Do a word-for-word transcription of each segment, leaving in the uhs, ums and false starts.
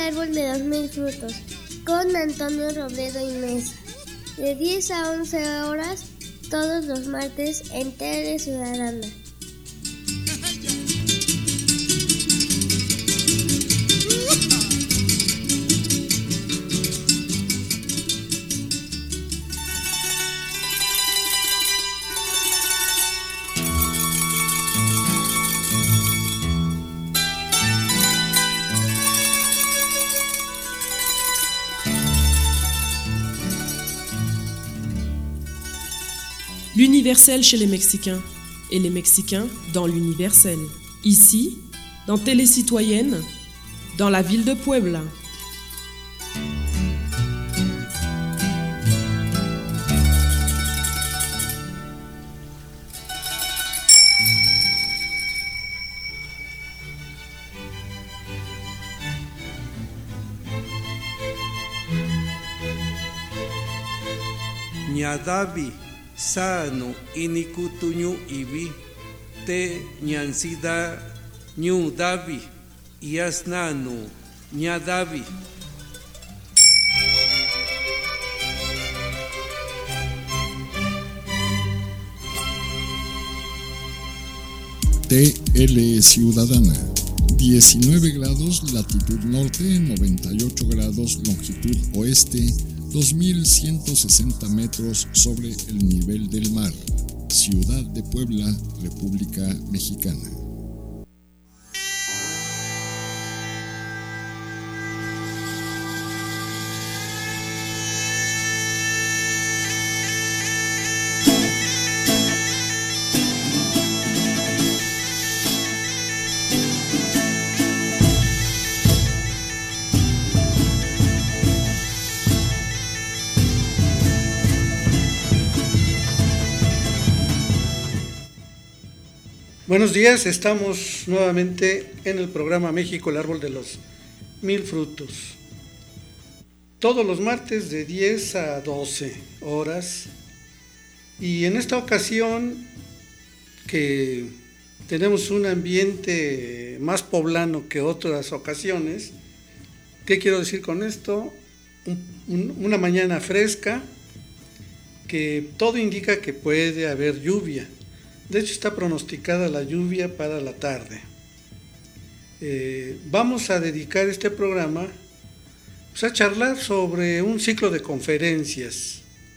árbol de los mil frutos con Antonio Robledo y Mesa, de diez a once horas todos los martes en Tele Ciudadana. L'universel chez les Mexicains, et les Mexicains dans l'universel. Ici, dans Télé Citoyenne, dans la ville de Puebla. Ñadavi sano inikutuñu ibi te ñansida ñu davi yasnanu ñadavi. T L Ciudadana, diecinueve grados latitud norte, noventa y ocho grados longitud oeste, dos mil ciento sesenta metros sobre el nivel del mar. Ciudad de Puebla, República Mexicana. Buenos días, estamos nuevamente en el programa México, el árbol de los mil frutos. Todos los martes de diez a doce horas. Y en esta ocasión, que tenemos un ambiente más poblano que otras ocasiones, ¿qué quiero decir con esto? Un, un, una mañana fresca, que todo indica que puede haber lluvia. De hecho, está pronosticada la lluvia para la tarde. Eh, vamos a dedicar este programa pues, a charlar sobre un ciclo de conferencias.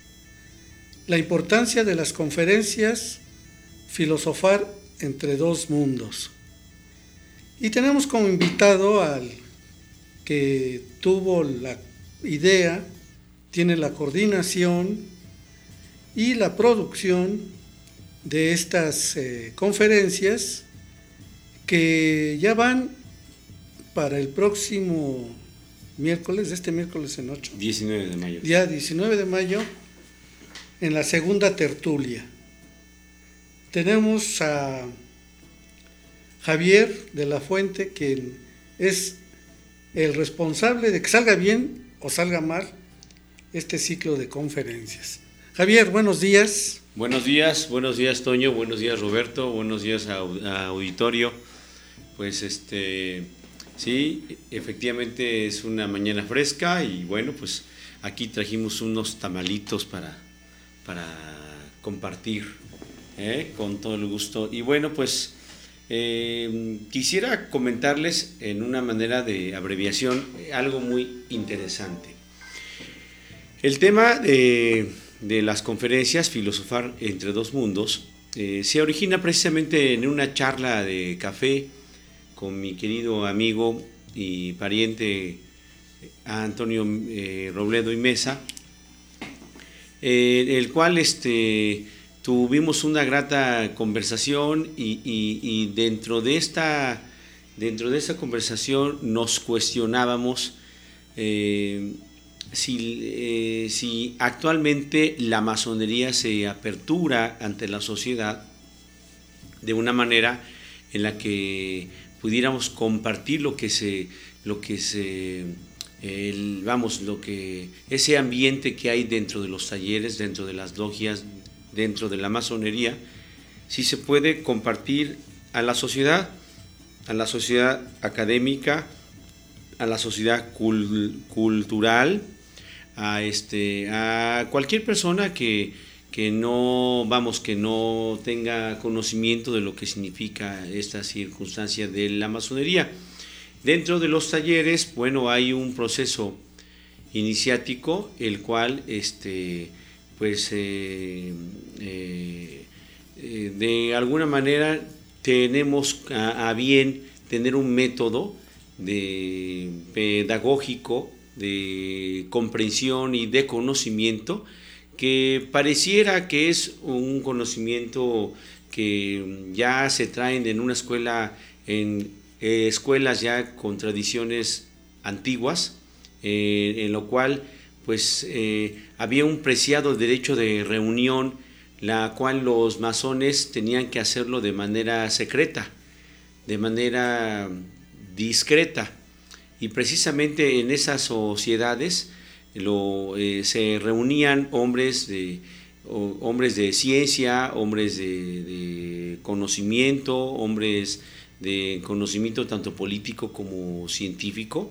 La importancia de las conferencias, filosofar entre dos mundos. Y tenemos como invitado al que tuvo la idea, tiene la coordinación y la producción de estas eh, conferencias, que ya van para el próximo miércoles, este miércoles en ocho. diecinueve de mayo. Ya diecinueve de mayo, en la segunda tertulia. Tenemos a Javier de la Fuente, quien es el responsable de que salga bien o salga mal este ciclo de conferencias. Javier, buenos días. Buenos días, buenos días Toño, buenos días Roberto, buenos días a, a auditorio. Pues este, sí, efectivamente es una mañana fresca y bueno, pues aquí trajimos unos tamalitos para, para compartir ¿eh? con todo el gusto. Y bueno, pues eh, quisiera comentarles en una manera de abreviación algo muy interesante. El tema de... de las conferencias Filosofar entre dos mundos, eh, se origina precisamente en una charla de café con mi querido amigo y pariente Antonio eh, Robledo y Mesa, eh, el cual este, tuvimos una grata conversación y, y, y dentro de esta, dentro de esta conversación nos cuestionábamos eh, Si, eh, si actualmente la masonería se apertura ante la sociedad de una manera en la que pudiéramos compartir lo que se, lo que se, el, vamos, lo que ese ambiente que hay dentro de los talleres, dentro de las logias, dentro de la masonería, si se puede compartir a la sociedad, a la sociedad académica, a la sociedad cul, cultural, a, este, a cualquier persona que, que, no, vamos, que no tenga conocimiento de lo que significa esta circunstancia de la masonería. Dentro de los talleres, bueno, hay un proceso iniciático, el cual, este, pues, eh, eh, eh, de alguna manera tenemos a, a bien tener un método de pedagógico, de comprensión y de conocimiento, que pareciera que es un conocimiento que ya se traen en una escuela, en eh, escuelas ya con tradiciones antiguas, eh, en lo cual pues eh, había un preciado derecho de reunión, la cual los masones tenían que hacerlo de manera secreta, de manera discreta, y precisamente en esas sociedades lo, eh, se reunían hombres de, o, hombres de ciencia, hombres de, de conocimiento, hombres de conocimiento tanto político como científico,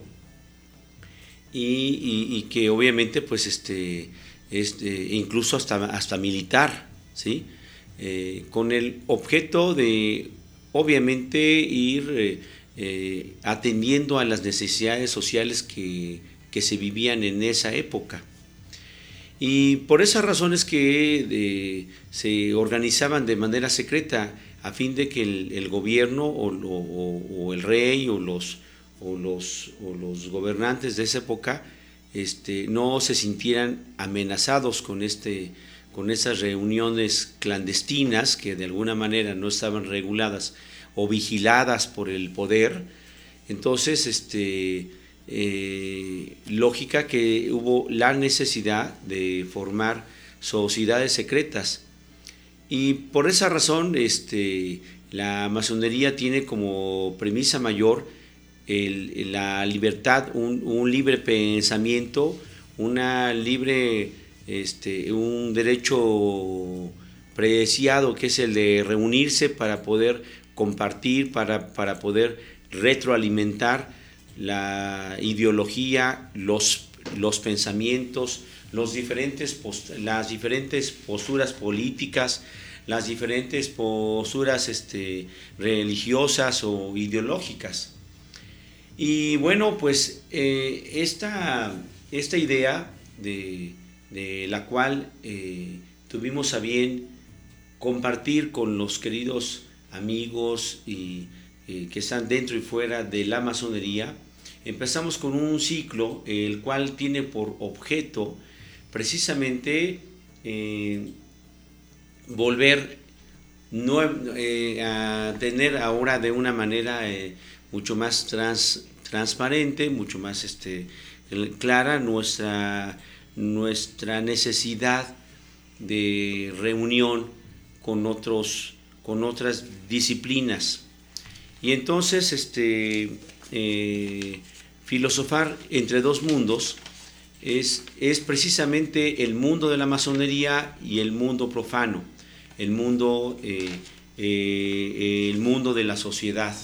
y, y, y que obviamente pues este, este incluso hasta, hasta militar, ¿sí? Eh, con el objeto de obviamente ir eh, eh, atendiendo a las necesidades sociales que, que se vivían en esa época. Y por esas razones que eh, se organizaban de manera secreta a fin de que el, el gobierno o, o, o el rey o los, o, los, o los gobernantes de esa época este, no se sintieran amenazados con, este, con esas reuniones clandestinas que de alguna manera no estaban reguladas o vigiladas por el poder. Entonces, este, eh, lógica que hubo la necesidad de formar sociedades secretas, y por esa razón este, la masonería tiene como premisa mayor el, la libertad, un, un libre pensamiento, una libre, este, un derecho preciado que es el de reunirse para poder compartir, para, para poder retroalimentar la ideología, los, los pensamientos, los diferentes post, las diferentes posturas políticas, las diferentes posturas este, religiosas o ideológicas. Y bueno, pues eh, esta, esta idea de, de la cual eh, tuvimos a bien compartir con los queridos amigos y, eh, que están dentro y fuera de la masonería, empezamos con un ciclo el cual tiene por objeto precisamente eh, volver no, eh, a tener ahora de una manera eh, mucho más trans, transparente, mucho más este, clara nuestra, nuestra necesidad de reunión con otros con otras disciplinas. Y entonces este, eh, filosofar entre dos mundos es, es precisamente el mundo de la masonería y el mundo profano, el mundo, eh, eh, el mundo de la sociedad.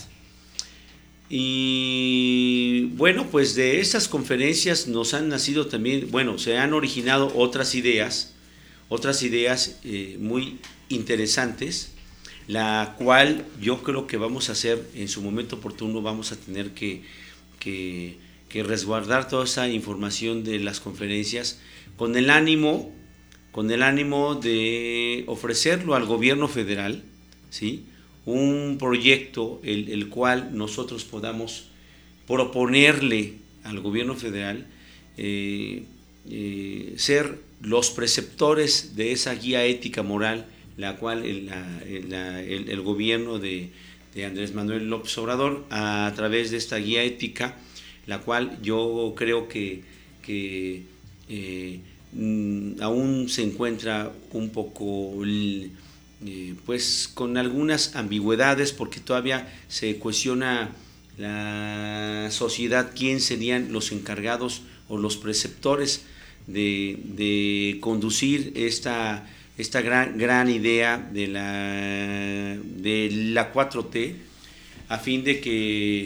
Y bueno, pues de estas conferencias nos han nacido también, bueno, se han originado otras ideas, otras ideas eh, muy interesantes, la cual yo creo que vamos a hacer en su momento oportuno, vamos a tener que, que, que resguardar toda esa información de las conferencias con el ánimo, con el ánimo de ofrecerlo al gobierno federal, ¿sí? Un proyecto el, el cual nosotros podamos proponerle al gobierno federal eh, eh, ser los preceptores de esa guía ética moral, la cual el, la, la, el, el gobierno de, de Andrés Manuel López Obrador, a, a través de esta guía ética, la cual yo creo que, que eh, aún se encuentra un poco eh, pues con algunas ambigüedades, porque todavía se cuestiona la sociedad quién serían los encargados o los preceptores de, de conducir esta esta gran, gran idea de la, de la cuatro T, a fin de que,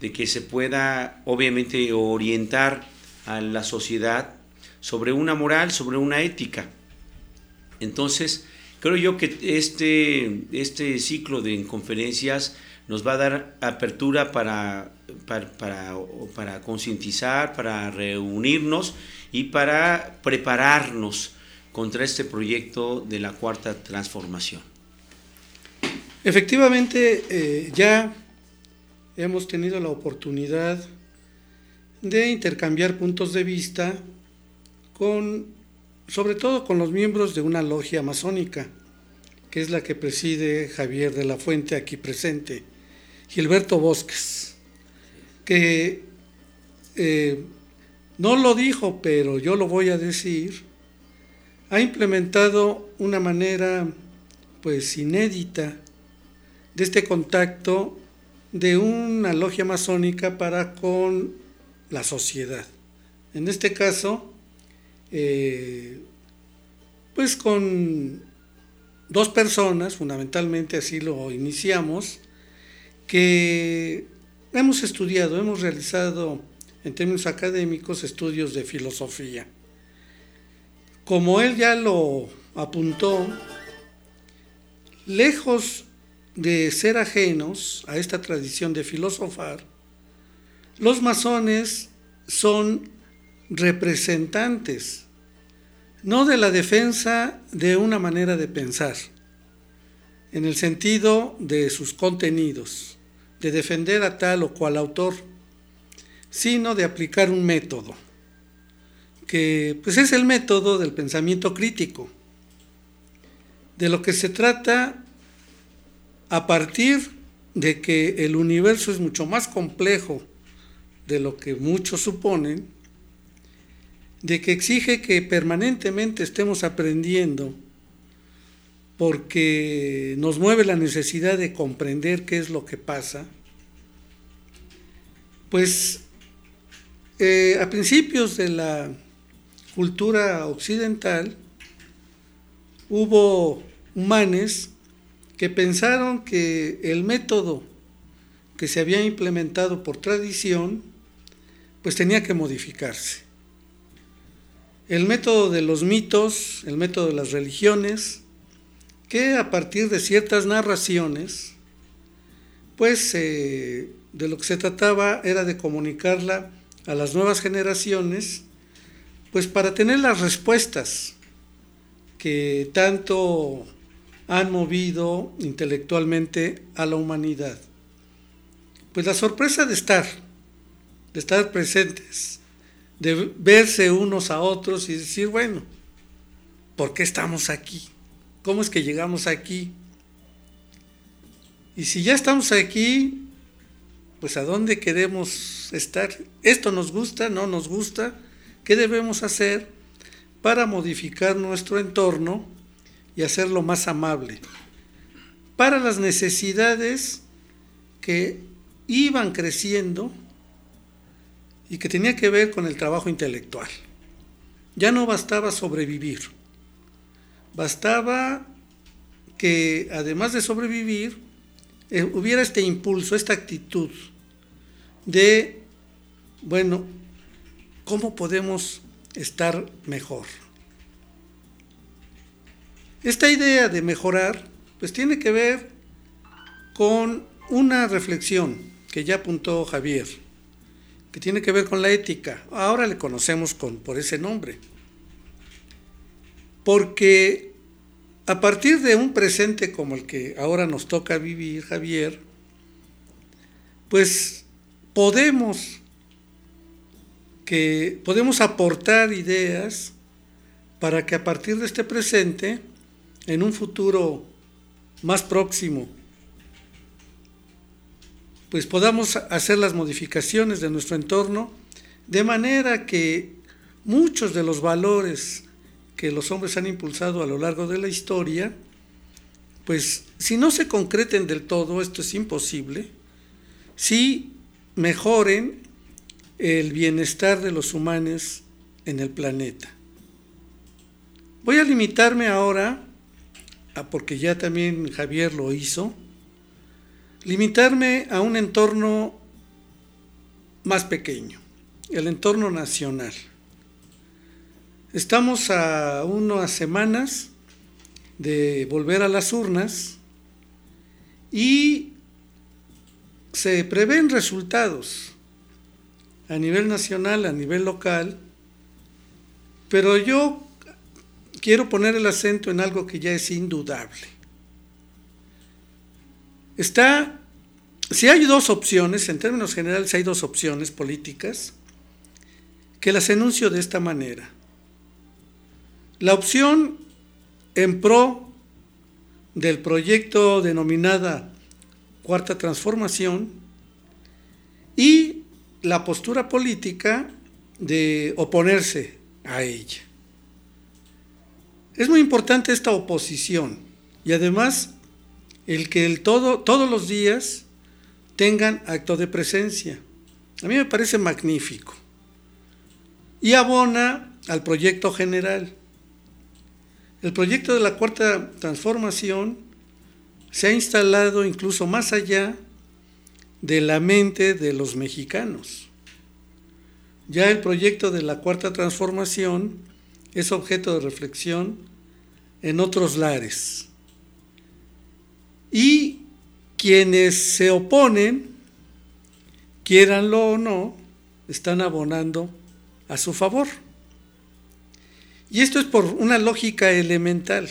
de que se pueda obviamente orientar a la sociedad sobre una moral, sobre una ética. Entonces, creo yo que este, este ciclo de conferencias nos va a dar apertura para, para, para, para concientizar, para reunirnos y para prepararnos contra este proyecto de la Cuarta Transformación. Efectivamente, eh, ya hemos tenido la oportunidad de intercambiar puntos de vista con, sobre todo con los miembros de una logia masónica, que es la que preside Javier de la Fuente, aquí presente, Gilberto Bosques, que eh, no lo dijo, pero yo lo voy a decir, ha implementado una manera pues inédita de este contacto de una logia masónica para con la sociedad. En este caso, eh, pues con dos personas, fundamentalmente así lo iniciamos, que hemos estudiado, hemos realizado en términos académicos estudios de filosofía. Como él ya lo apuntó, lejos de ser ajenos a esta tradición de filosofar, los masones son representantes, no de la defensa de una manera de pensar, en el sentido de sus contenidos, de defender a tal o cual autor, sino de aplicar un método, que pues es el método del pensamiento crítico. De lo que se trata, a partir de que el universo es mucho más complejo de lo que muchos suponen, de que exige que permanentemente estemos aprendiendo, porque nos mueve la necesidad de comprender qué es lo que pasa, pues eh, a principios de la cultura occidental hubo humanes que pensaron que el método que se había implementado por tradición pues tenía que modificarse. El método de los mitos, el método de las religiones, que a partir de ciertas narraciones, pues eh, de lo que se trataba era de comunicarla a las nuevas generaciones, pues para tener las respuestas que tanto han movido intelectualmente a la humanidad. Pues la sorpresa de estar, de estar presentes, de verse unos a otros y decir, bueno, ¿por qué estamos aquí? ¿Cómo es que llegamos aquí? Y si ya estamos aquí, pues ¿a dónde queremos estar? ¿Esto nos gusta? ¿No nos gusta? ¿Qué debemos hacer para modificar nuestro entorno y hacerlo más amable para las necesidades que iban creciendo y que tenía que ver con el trabajo intelectual? Ya no bastaba sobrevivir, bastaba que además de sobrevivir eh, hubiera este impulso, esta actitud de, bueno, ¿cómo podemos estar mejor? Esta idea de mejorar, pues tiene que ver con una reflexión que ya apuntó Javier, que tiene que ver con la ética. Ahora le conocemos con, por ese nombre. Porque a partir de un presente como el que ahora nos toca vivir, Javier, pues podemos, que, podemos aportar ideas para que a partir de este presente, en un futuro más próximo, pues podamos hacer las modificaciones de nuestro entorno de manera que muchos de los valores que los hombres han impulsado a lo largo de la historia, pues si no se concreten del todo, esto es imposible, sí mejoren el bienestar de los humanos en el planeta. Voy a limitarme ahora, porque ya también Javier lo hizo, limitarme a un entorno más pequeño, el entorno nacional. Estamos a unas semanas de volver a las urnas y se prevén resultados a nivel nacional, a nivel local, pero yo quiero poner el acento en algo que ya es indudable. Está, si hay dos opciones, en términos generales hay dos opciones políticas, que las enuncio de esta manera. La opción en pro del proyecto denominada Cuarta Transformación y la postura política de oponerse a ella. Es muy importante esta oposición y además el que el todo, todos los días tengan acto de presencia. A mí me parece magnífico y abona al proyecto general. El proyecto de la Cuarta Transformación se ha instalado incluso más allá de la mente de los mexicanos. Ya el proyecto de la Cuarta Transformación es objeto de reflexión en otros lares. Y quienes se oponen, quieranlo o no, están abonando a su favor. Y esto es por una lógica elemental.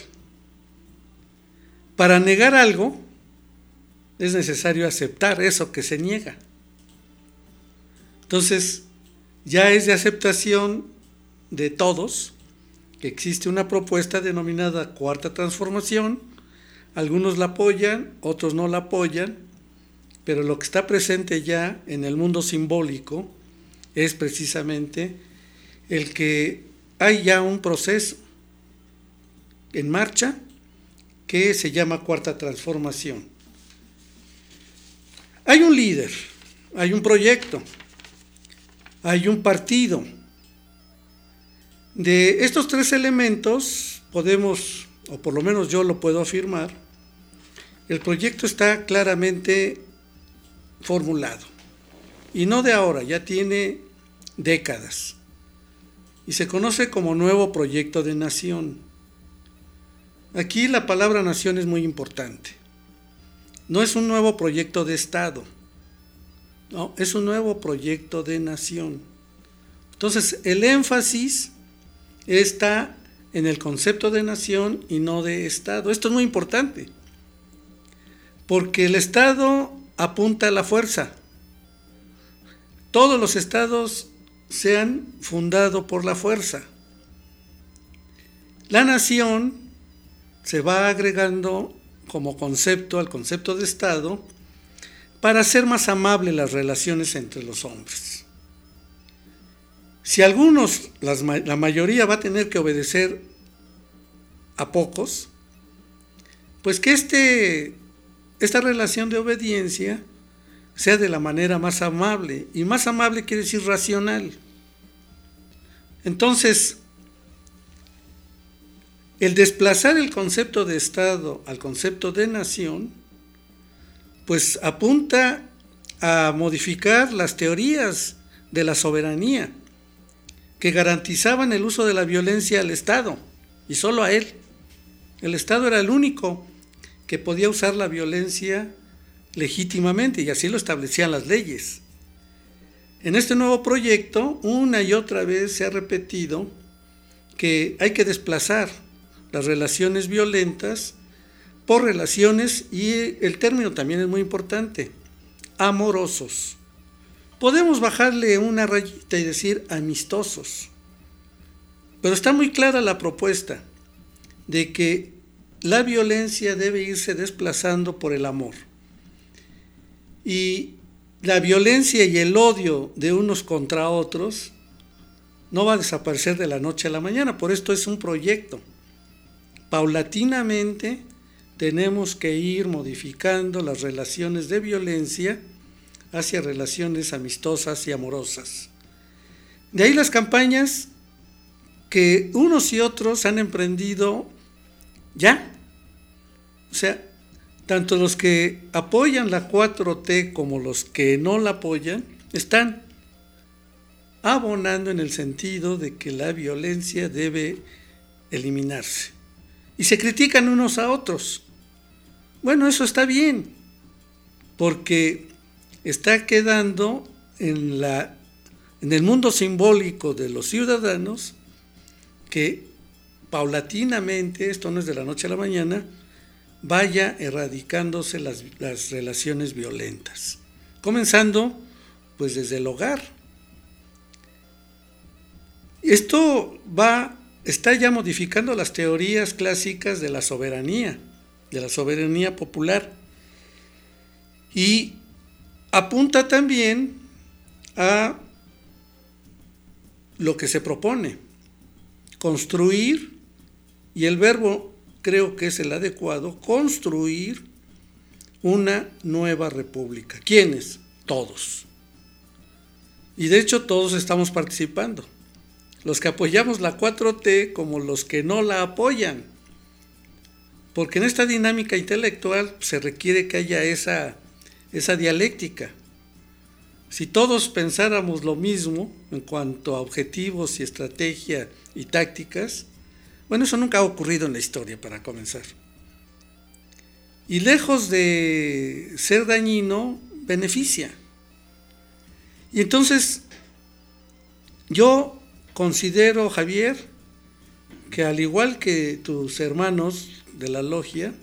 Para negar algo, es necesario aceptar eso que se niega. Entonces, ya es de aceptación de todos que existe una propuesta denominada Cuarta Transformación. Algunos la apoyan, otros no la apoyan, pero lo que está presente ya en el mundo simbólico es precisamente el que hay ya un proceso en marcha que se llama Cuarta Transformación. Hay un líder, hay un proyecto, hay un partido. De estos tres elementos podemos, o por lo menos yo lo puedo afirmar, el proyecto está claramente formulado. Y no de ahora, ya tiene décadas. Y se conoce como Nuevo Proyecto de Nación. Aquí la palabra nación es muy importante. No es un nuevo proyecto de Estado, no, es un nuevo proyecto de nación. Entonces, el énfasis está en el concepto de nación y no de Estado. Esto es muy importante, porque el Estado apunta a la fuerza. Todos los estados se han fundado por la fuerza. La nación se va agregando como concepto al concepto de Estado para hacer más amables las relaciones entre los hombres. Si algunos, las, la mayoría va a tener que obedecer a pocos, pues que este, esta relación de obediencia sea de la manera más amable, y más amable quiere decir racional. Entonces, el desplazar el concepto de Estado al concepto de nación, pues apunta a modificar las teorías de la soberanía que garantizaban el uso de la violencia al Estado, y solo a él. El Estado era el único que podía usar la violencia legítimamente, y así lo establecían las leyes. En este nuevo proyecto, una y otra vez se ha repetido que hay que desplazar las relaciones violentas por relaciones, y el término también es muy importante, amorosos. Podemos bajarle una rayita y decir amistosos, pero está muy clara la propuesta de que la violencia debe irse desplazando por el amor. Y la violencia y el odio de unos contra otros no va a desaparecer de la noche a la mañana, por esto es un proyecto. Paulatinamente tenemos que ir modificando las relaciones de violencia hacia relaciones amistosas y amorosas. De ahí las campañas que unos y otros han emprendido ya. O sea, tanto los que apoyan la cuatro T como los que no la apoyan están abonando en el sentido de que la violencia debe eliminarse. Y se critican unos a otros. Bueno, eso está bien, porque está quedando en, la, en el mundo simbólico de los ciudadanos que paulatinamente, esto no es de la noche a la mañana, vaya erradicándose las, las relaciones violentas, comenzando pues desde el hogar. Esto va, está ya modificando las teorías clásicas de la soberanía, de la soberanía popular, y apunta también a lo que se propone, construir, y el verbo creo que es el adecuado, construir una nueva república. ¿Quiénes? Todos. Y de hecho todos estamos participando. Los que apoyamos la cuatro T como los que no la apoyan. Porque en esta dinámica intelectual se requiere que haya esa, esa dialéctica. Si todos pensáramos lo mismo en cuanto a objetivos y estrategia y tácticas, bueno, eso nunca ha ocurrido en la historia, para comenzar. Y lejos de ser dañino, beneficia. Y entonces, yo considero, Javier, que al igual que tus hermanos de la logia,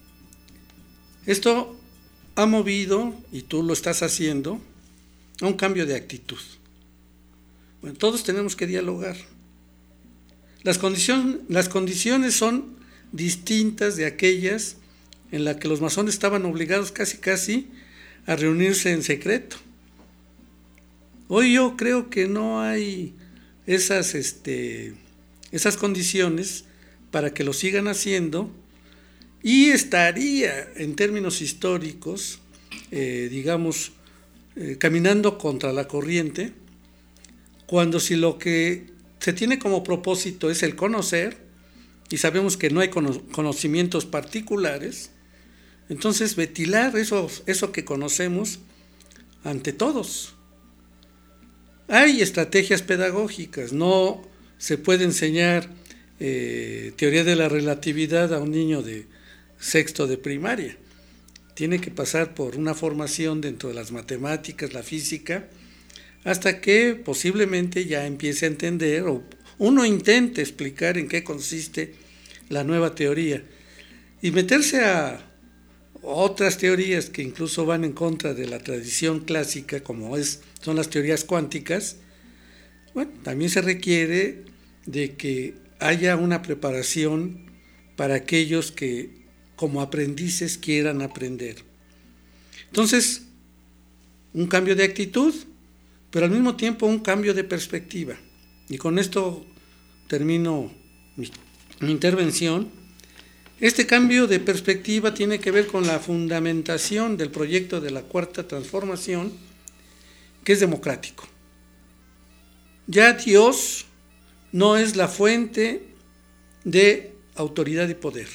esto ha movido, y tú lo estás haciendo, a un cambio de actitud. Bueno, todos tenemos que dialogar. Las condiciones, las condiciones son distintas de aquellas en las que los masones estaban obligados casi casi a reunirse en secreto. Hoy yo creo que no hay esas, este, esas condiciones para que lo sigan haciendo, y estaría en términos históricos, eh, digamos, eh, caminando contra la corriente, cuando si lo que se tiene como propósito es el conocer, y sabemos que no hay conocimientos particulares, entonces ventilar eso, eso que conocemos ante todos. Hay estrategias pedagógicas, no se puede enseñar eh, teoría de la relatividad a un niño de sexto de primaria. Tiene que pasar por una formación dentro de las matemáticas, la física, hasta que posiblemente ya empiece a entender o uno intente explicar en qué consiste la nueva teoría, y meterse a otras teorías que incluso van en contra de la tradición clásica, como es, son las teorías cuánticas. Bueno, también se requiere de que haya una preparación para aquellos que como aprendices quieran aprender. Entonces, un cambio de actitud, pero al mismo tiempo un cambio de perspectiva. Y con esto termino mi, mi intervención. Este cambio de perspectiva tiene que ver con la fundamentación del proyecto de la Cuarta Transformación, que es democrático. Ya Dios no es la fuente de autoridad y poder.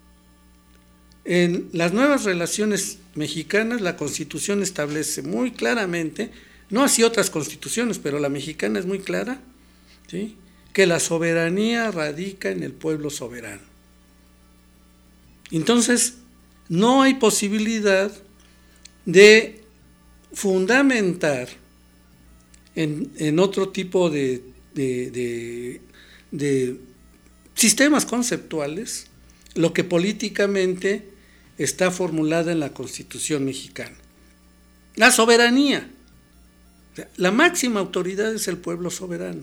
En las nuevas relaciones mexicanas, la Constitución establece muy claramente, no así otras constituciones, pero la mexicana es muy clara, ¿sí?, que la soberanía radica en el pueblo soberano. Entonces, no hay posibilidad de fundamentar en, en otro tipo de, de, de, de sistemas conceptuales lo que políticamente está formulada en la Constitución mexicana. La soberanía. La máxima autoridad es el pueblo soberano.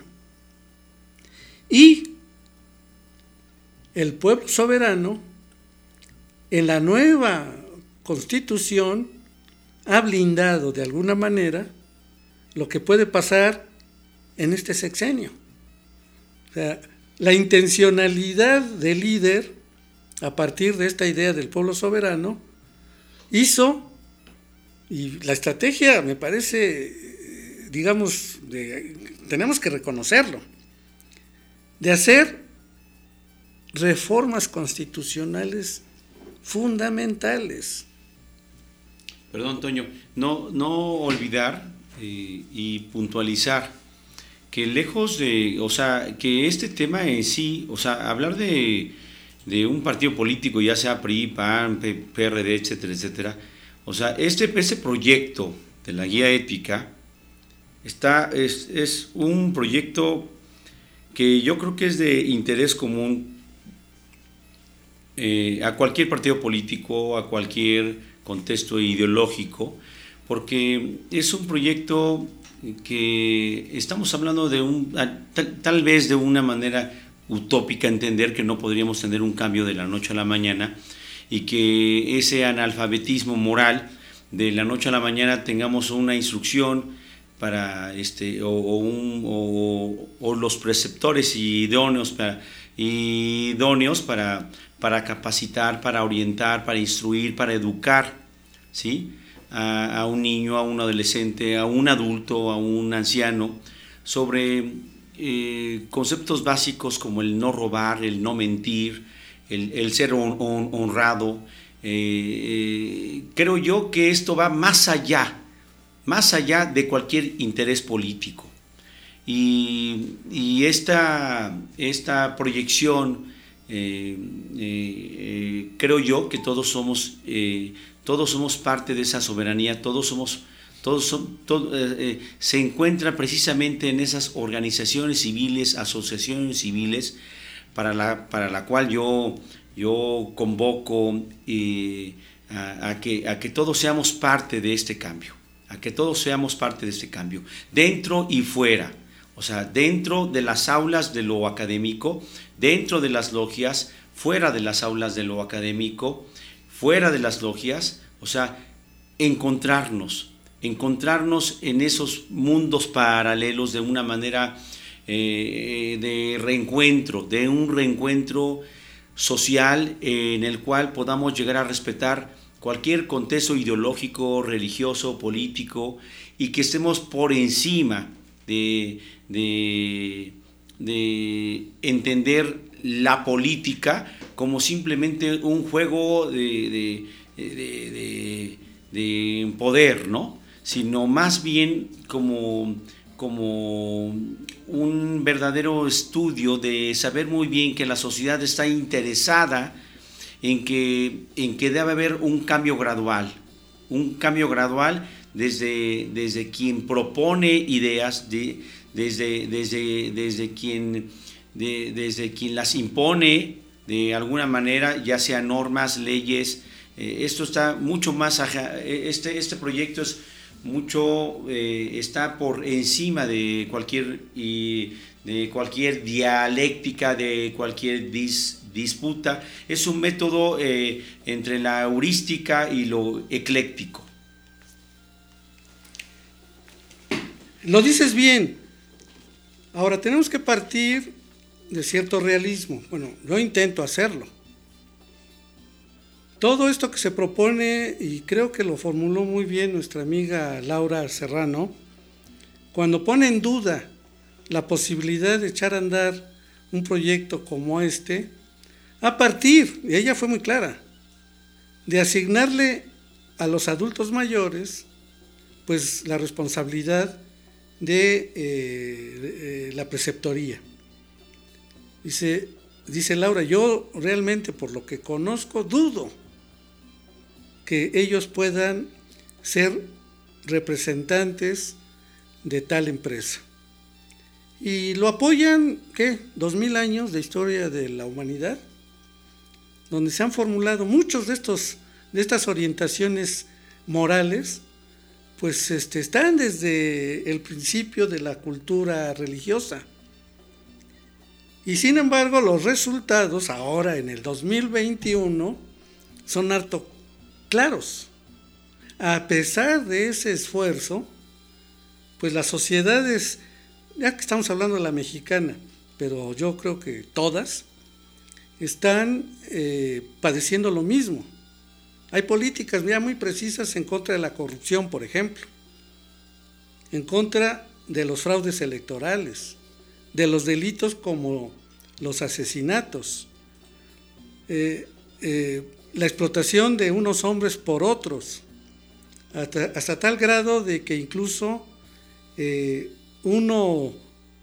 Y el pueblo soberano, en la nueva Constitución, ha blindado de alguna manera lo que puede pasar en este sexenio. O sea, la intencionalidad del líder, a partir de esta idea del pueblo soberano, hizo, y la estrategia me parece, digamos, de, tenemos que reconocerlo, de hacer reformas constitucionales fundamentales. Perdón, Toño, no, no olvidar eh, y puntualizar que lejos de, o sea, que este tema en sí, o sea, hablar de, de un partido político, ya sea P R I, P A N, P R D, etcétera, etcétera, o sea, este, este proyecto de la guía ética está, es, es un proyecto que yo creo que es de interés común eh, a cualquier partido político, a cualquier contexto ideológico, porque es un proyecto que estamos hablando de un, tal, tal vez de una manera utópica, entender que no podríamos tener un cambio de la noche a la mañana y que ese analfabetismo moral de la noche a la mañana tengamos una instrucción para este o, o, un, o, o los preceptores idóneos para, idóneos para, para capacitar, para orientar, para instruir, para educar, ¿sí?, A, a un niño, a un adolescente, a un adulto, a un anciano, sobre eh, conceptos básicos como el no robar, el no mentir, el, el ser hon, hon, honrado. Eh, eh, creo yo que esto va más allá, más allá de cualquier interés político. Y, y esta, esta proyección, eh, eh, eh, creo yo que todos somos... Eh, Todos somos parte de esa soberanía, todos somos, todos son, todo, eh, eh, se encuentra precisamente en esas organizaciones civiles, asociaciones civiles, para la, para la cual yo, yo convoco eh, a, a, que, a que todos seamos parte de este cambio, a que todos seamos parte de este cambio, dentro y fuera, o sea, dentro de las aulas de lo académico, dentro de las logias, fuera de las aulas de lo académico, fuera de las logias, o sea, encontrarnos, encontrarnos en esos mundos paralelos de una manera eh, de reencuentro, de un reencuentro social eh, en el cual podamos llegar a respetar cualquier contexto ideológico, religioso, político, y que estemos por encima de, de, de entender la política como simplemente un juego de, de, de, de, de poder, ¿no?, sino más bien como, como un verdadero estudio de saber muy bien que la sociedad está interesada en que, en que debe haber un cambio gradual, un cambio gradual desde, desde quien propone ideas, de, desde, desde, desde, quien, de, desde quien las impone de alguna manera, ya sea normas, leyes. Eh, esto está mucho más, este, este proyecto es mucho, eh, está por encima de cualquier, y de cualquier dialéctica, de cualquier dis, disputa. Es un método eh, entre la heurística y lo ecléctico. Lo dices bien. Ahora tenemos que partir de cierto realismo. Bueno, yo intento hacerlo. Todo esto que se propone, y creo que lo formuló muy bien nuestra amiga Laura Serrano, cuando pone en duda la posibilidad de echar a andar un proyecto como este, a partir, y ella fue muy clara, de asignarle a los adultos mayores pues la responsabilidad de, eh, de, de la preceptoría. Dice, dice Laura, yo realmente por lo que conozco dudo que ellos puedan ser representantes de tal empresa. Y lo apoyan, ¿qué? Dos mil años de historia de la humanidad, donde se han formulado muchos de estos, de estas orientaciones morales, pues este, están desde el principio de la cultura religiosa. Y sin embargo, los resultados ahora en el dos mil veintiuno son harto claros. A pesar de ese esfuerzo, pues las sociedades, ya que estamos hablando de la mexicana, pero yo creo que todas, están eh, padeciendo lo mismo. Hay políticas ya muy precisas en contra de la corrupción, por ejemplo, en contra de los fraudes electorales, de los delitos como los asesinatos, eh, eh, la explotación de unos hombres por otros, hasta, hasta tal grado de que incluso eh, uno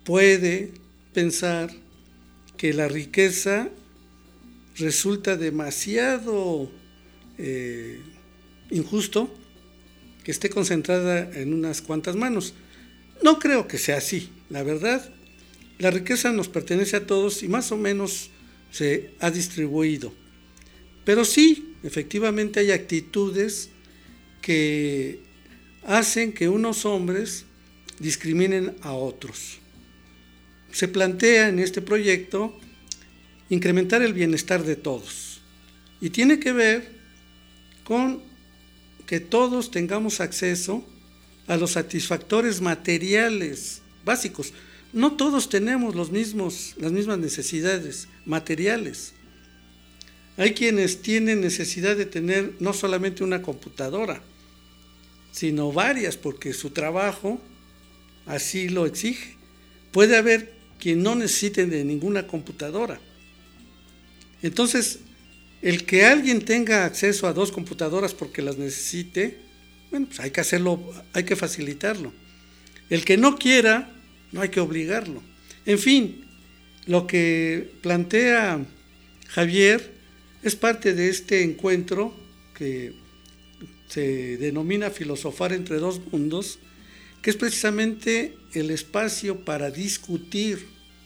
puede pensar que la riqueza resulta demasiado eh, injusto que esté concentrada en unas cuantas manos. No creo que sea así, la verdad. La riqueza nos pertenece a todos y más o menos se ha distribuido. Pero sí, efectivamente hay actitudes que hacen que unos hombres discriminen a otros. Se plantea en este proyecto incrementar el bienestar de todos y tiene que ver con que todos tengamos acceso a los satisfactores materiales básicos. No todos tenemos los mismos, las mismas necesidades materiales. Hay quienes tienen necesidad de tener no solamente una computadora, sino varias, porque su trabajo así lo exige. Puede haber quien no necesite de ninguna computadora. Entonces, el que alguien tenga acceso a dos computadoras porque las necesite, bueno, pues hay que hacerlo, hay que facilitarlo. El que no quiera, no hay que obligarlo. En fin, lo que plantea Javier es parte de este encuentro que se denomina Filosofar entre dos mundos, que es precisamente el espacio para discutir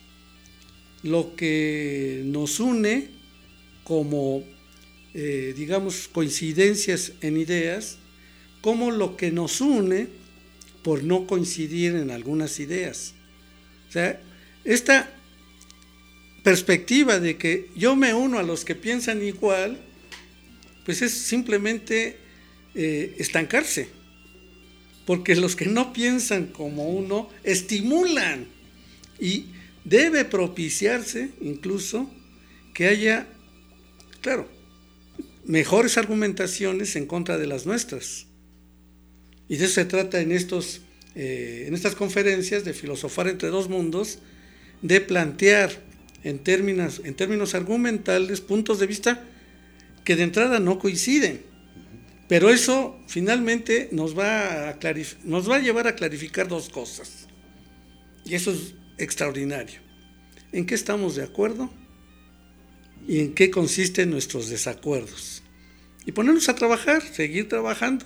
lo que nos une como, eh, digamos, coincidencias en ideas, como lo que nos une por no coincidir en algunas ideas. O sea, esta perspectiva de que yo me uno a los que piensan igual, pues es simplemente eh, estancarse, porque los que no piensan como uno estimulan y debe propiciarse incluso que haya, claro, mejores argumentaciones en contra de las nuestras. Y de eso se trata en, estos, eh, en estas conferencias de Filosofar entre dos mundos, de plantear en términos, en términos argumentales puntos de vista que de entrada no coinciden. Pero eso finalmente nos va a clarif- nos va a llevar a clarificar dos cosas. Y eso es extraordinario. ¿En qué estamos de acuerdo? ¿Y en qué consisten nuestros desacuerdos? Y ponernos a trabajar, seguir trabajando.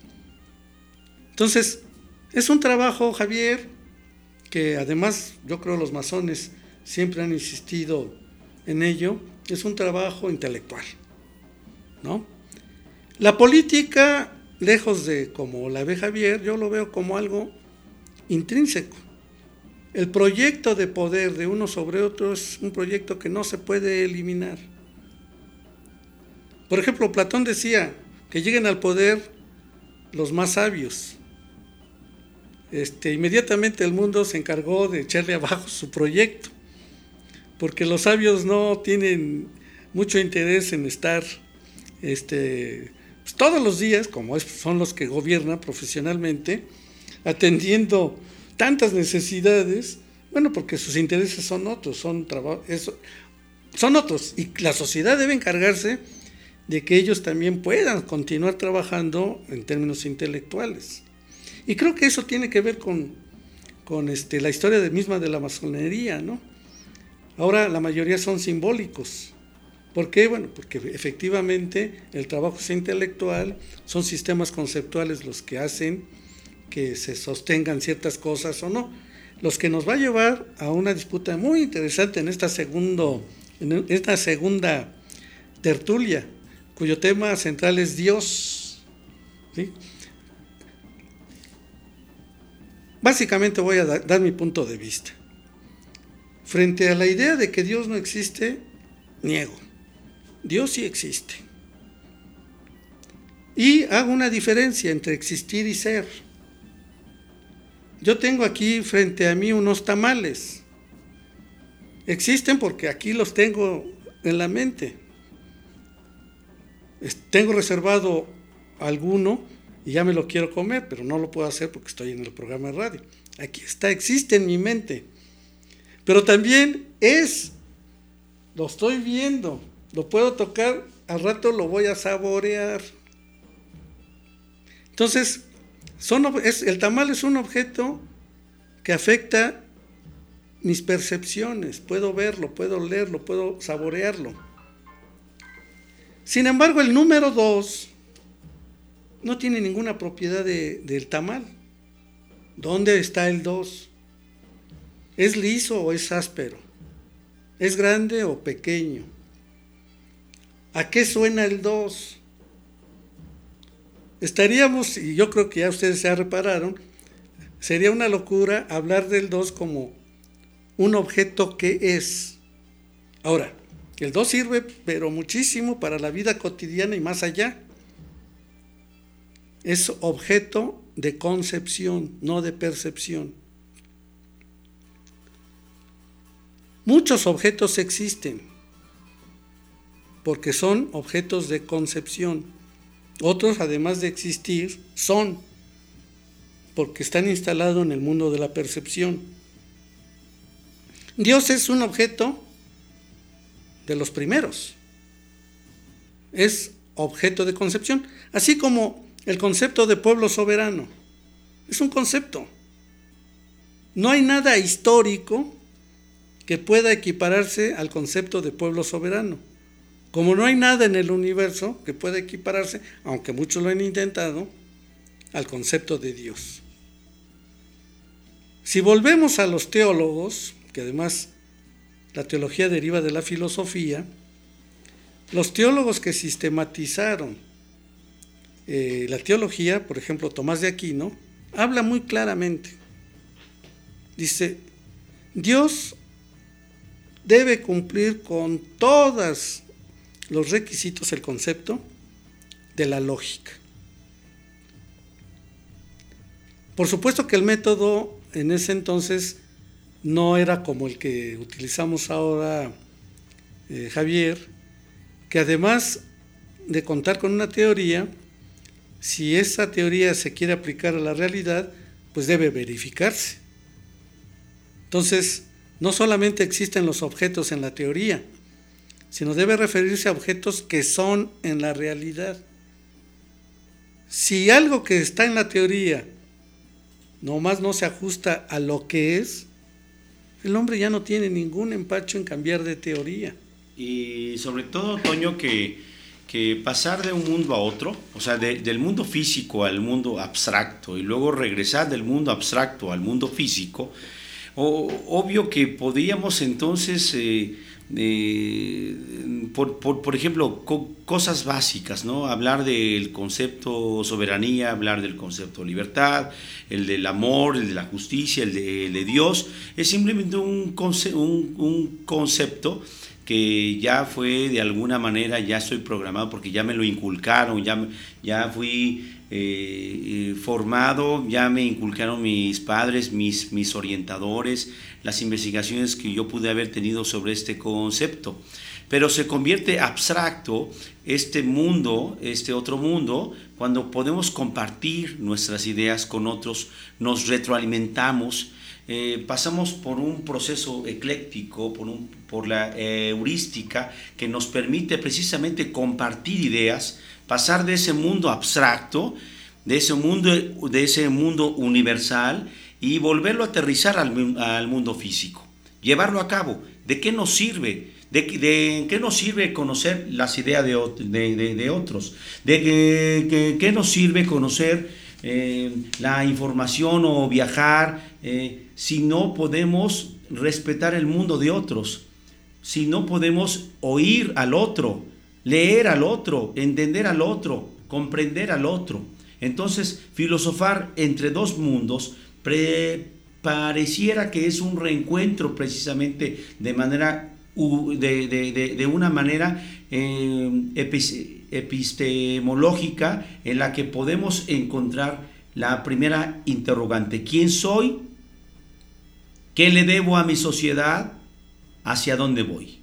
Entonces, es un trabajo, Javier, que además yo creo los masones siempre han insistido en ello, es un trabajo intelectual, ¿no? La política, lejos de como la ve Javier, yo lo veo como algo intrínseco. El proyecto de poder de uno sobre otro es un proyecto que no se puede eliminar. Por ejemplo, Platón decía que lleguen al poder los más sabios. Este, inmediatamente el mundo se encargó de echarle abajo su proyecto, porque los sabios no tienen mucho interés en estar este, pues todos los días, como es, son los que gobiernan profesionalmente, atendiendo tantas necesidades, bueno, porque sus intereses son otros, son, traba- eso, son otros, y la sociedad debe encargarse de que ellos también puedan continuar trabajando en términos intelectuales. Y creo que eso tiene que ver con, con este, la historia de, misma de la masonería, ¿no? Ahora la mayoría son simbólicos. ¿Por qué? Bueno, porque efectivamente el trabajo es intelectual, son sistemas conceptuales los que hacen que se sostengan ciertas cosas o no. Los que nos va a llevar a una disputa muy interesante en esta, segundo, en esta segunda tertulia, cuyo tema central es Dios, ¿sí? Básicamente voy a da- dar mi punto de vista. Frente a la idea de que Dios no existe, niego. Dios sí existe. Y hago una diferencia entre existir y ser. Yo tengo aquí frente a mí unos tamales. Existen porque aquí los tengo en la mente. Tengo reservado alguno y ya me lo quiero comer, pero no lo puedo hacer porque estoy en el programa de radio. Aquí está, existe en mi mente. Pero también es, lo estoy viendo, lo puedo tocar, al rato lo voy a saborear. Entonces, son, es, el tamal es un objeto que afecta mis percepciones, puedo verlo, puedo leerlo, puedo saborearlo. Sin embargo, el número dos no tiene ninguna propiedad de, del tamal. ¿Dónde está el dos? ¿Es liso o es áspero? ¿Es grande o pequeño? ¿A qué suena el dos? Estaríamos, y yo creo que ya ustedes se repararon, sería una locura hablar del dos como un objeto que es. Ahora, el dos sirve pero muchísimo para la vida cotidiana y más allá. Es objeto de concepción, no de percepción. Muchos objetos existen porque son objetos de concepción. Otros, además de existir, son porque están instalados en el mundo de la percepción. Dios es un objeto de los primeros. Es objeto de concepción, así como el concepto de pueblo soberano. Es un concepto. No hay nada histórico que pueda equipararse al concepto de pueblo soberano. Como no hay nada en el universo que pueda equipararse, aunque muchos lo han intentado, al concepto de Dios. Si volvemos a los teólogos, que además la teología deriva de la filosofía, los teólogos que sistematizaron eh, la teología, por ejemplo Tomás de Aquino, habla muy claramente. Dice, Dios debe cumplir con todos los requisitos, el concepto de la lógica. Por supuesto que el método en ese entonces no era como el que utilizamos ahora, eh, Javier, que además de contar con una teoría, si esa teoría se quiere aplicar a la realidad, pues debe verificarse. Entonces, no solamente existen los objetos en la teoría, sino debe referirse a objetos que son en la realidad. Si algo que está en la teoría nomás no se ajusta a lo que es, el hombre ya no tiene ningún empacho en cambiar de teoría. Y sobre todo, Toño, que, que pasar de un mundo a otro, o sea, de, del mundo físico al mundo abstracto, y luego regresar del mundo abstracto al mundo físico, o, obvio que podríamos entonces... Eh, Eh, por, por, por ejemplo, co cosas básicas, ¿no? Hablar del concepto soberanía, hablar del concepto libertad, el del amor, el de la justicia, el de, el de Dios, es simplemente un, conce un, un concepto que ya fue de alguna manera, ya estoy programado porque ya me lo inculcaron, ya, ya fui eh, formado, ya me inculcaron mis padres, mis, mis orientadores, las investigaciones que yo pude haber tenido sobre este concepto, pero se convierte abstracto este mundo, este otro mundo, cuando podemos compartir nuestras ideas con otros, nos retroalimentamos, eh, pasamos por un proceso ecléctico, por, un, por la eh, heurística que nos permite precisamente compartir ideas, pasar de ese mundo abstracto, de ese mundo, de ese mundo universal, y volverlo a aterrizar al, al mundo físico, llevarlo a cabo. ¿De qué nos sirve? ¿De, de qué nos sirve conocer las ideas de, de, de, de otros? ¿De qué, qué, qué nos sirve conocer eh, la información o viajar eh, si no podemos respetar el mundo de otros? Si no podemos oír al otro, leer al otro, entender al otro, comprender al otro. Entonces, filosofar entre dos mundos Pre, pareciera que es un reencuentro precisamente de manera de, de, de, de una manera eh, epistemológica en la que podemos encontrar la primera interrogante: ¿quién soy? ¿Qué le debo a mi sociedad? ¿Hacia dónde voy?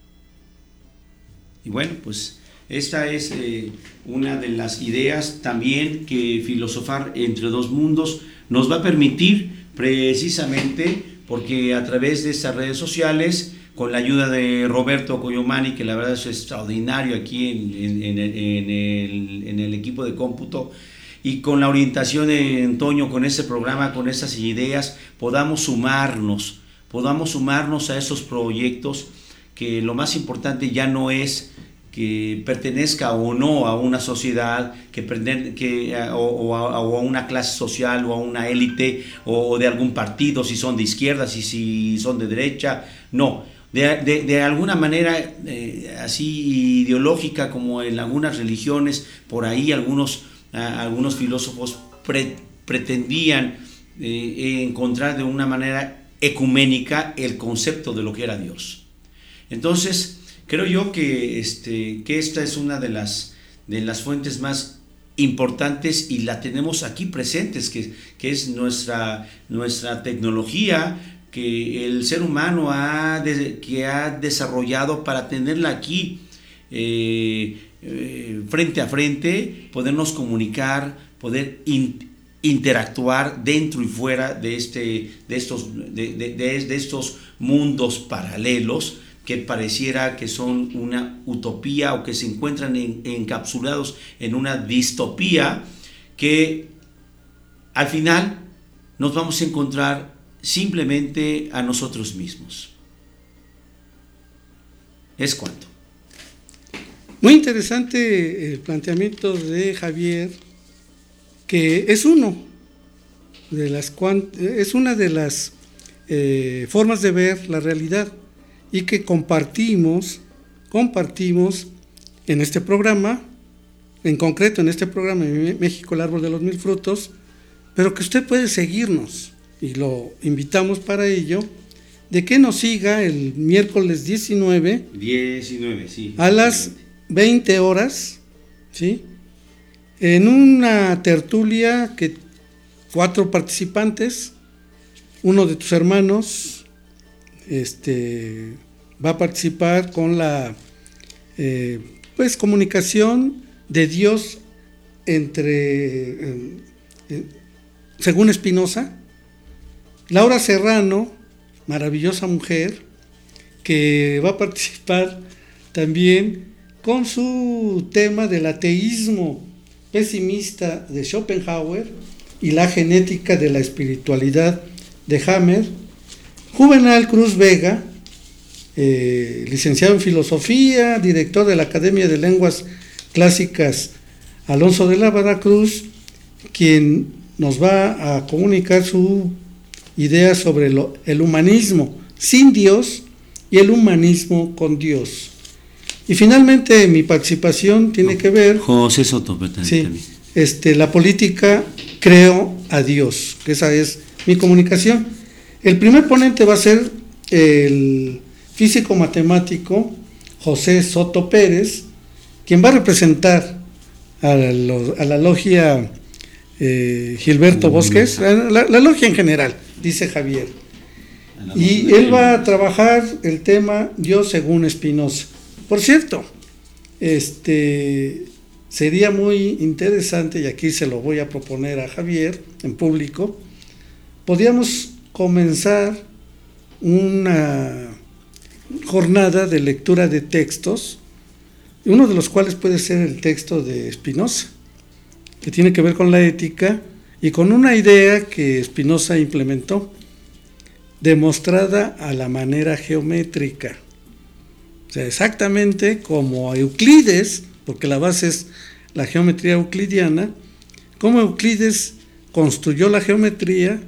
Y bueno, pues esta es eh, una de las ideas también que filosofar entre dos mundos nos va a permitir, precisamente porque a través de estas redes sociales, con la ayuda de Roberto Coyomani, que la verdad es extraordinario aquí en, en, en, en, el, en el equipo de cómputo, y con la orientación de Antonio, con este programa, con estas ideas, podamos sumarnos, podamos sumarnos a esos proyectos, que lo más importante ya no es que pertenezca o no a una sociedad, que, que, o, o, a, o a una clase social o a una élite o de algún partido, si son de izquierda, si, si son de derecha, no. De, de, de alguna manera eh, así ideológica, como en algunas religiones, por ahí algunos, uh, algunos filósofos pre, pretendían eh, encontrar de una manera ecuménica el concepto de lo que era Dios. Entonces, creo yo que, este, que esta es una de las, de las fuentes más importantes y la tenemos aquí presentes, que, que es nuestra, nuestra tecnología, que el ser humano ha, de, que ha desarrollado para tenerla aquí eh, eh, frente a frente, podernos comunicar, poder in, interactuar dentro y fuera de, este, de, estos, de, de, de, de estos mundos paralelos que pareciera que son una utopía o que se encuentran en, encapsulados en una distopía, que al final nos vamos a encontrar simplemente a nosotros mismos. Es cuanto. Muy interesante el planteamiento de Javier, que es uno de las es una de las eh, formas de ver la realidad, y que compartimos, compartimos en este programa, en concreto en este programa México, el árbol de los mil frutos, pero que usted puede seguirnos, y lo invitamos para ello, de que nos siga el miércoles diecinueve, diecinueve sí, a las veinte horas, ¿sí? En una tertulia que cuatro participantes, uno de tus hermanos, Este, va a participar con la eh, pues comunicación de Dios entre eh, eh, según Spinoza. Laura Serrano, maravillosa mujer, que va a participar también con su tema del ateísmo pesimista de Schopenhauer y la genética de la espiritualidad de Hammer. Juvenal Cruz Vega, eh, licenciado en Filosofía, director de la Academia de Lenguas Clásicas Alonso de la Veracruz, quien nos va a comunicar su idea sobre lo, el humanismo sin Dios y el humanismo con Dios. Y finalmente mi participación tiene que ver... José Soto, sí, este, la política creo a Dios, que esa es mi comunicación. El primer ponente va a ser el físico matemático José Soto Pérez, quien va a representar a la, a la logia eh, Gilberto Bosques, la, la logia en general, dice Javier. Y él va a trabajar el tema Dios según Spinoza. Por cierto, este sería muy interesante, y aquí se lo voy a proponer a Javier en público, podríamos comenzar una jornada de lectura de textos, uno de los cuales puede ser el texto de Spinoza, que tiene que ver con la ética y con una idea que Spinoza implementó, demostrada a la manera geométrica. O sea, exactamente como Euclides, porque la base es la geometría euclidiana, como Euclides construyó la geometría,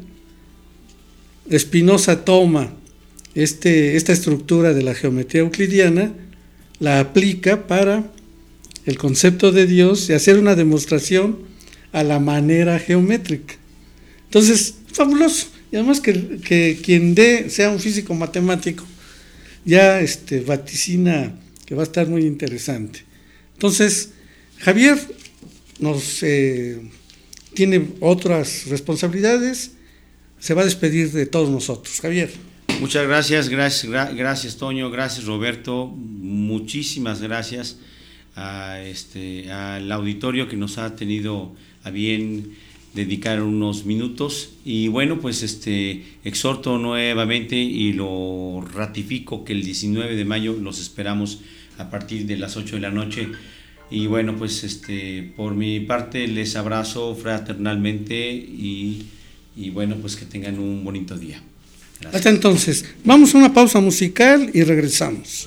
Spinoza toma este, esta estructura de la geometría euclidiana, la aplica para el concepto de Dios y hacer una demostración a la manera geométrica. Entonces, fabuloso. Y además que, que quien dé sea un físico matemático, ya este, vaticina que va a estar muy interesante. Entonces, Javier nos eh, tiene otras responsabilidades. Se va a despedir de todos nosotros. Javier. Muchas gracias, gracias, gracias Toño, gracias Roberto, muchísimas gracias a este, al auditorio que nos ha tenido a bien dedicar unos minutos, y bueno, pues este exhorto nuevamente y lo ratifico que el diecinueve de mayo los esperamos a partir de las ocho de la noche. Y bueno, pues este por mi parte les abrazo fraternalmente y Y bueno, pues que tengan un bonito día. Gracias. Hasta entonces, vamos a una pausa musical y regresamos.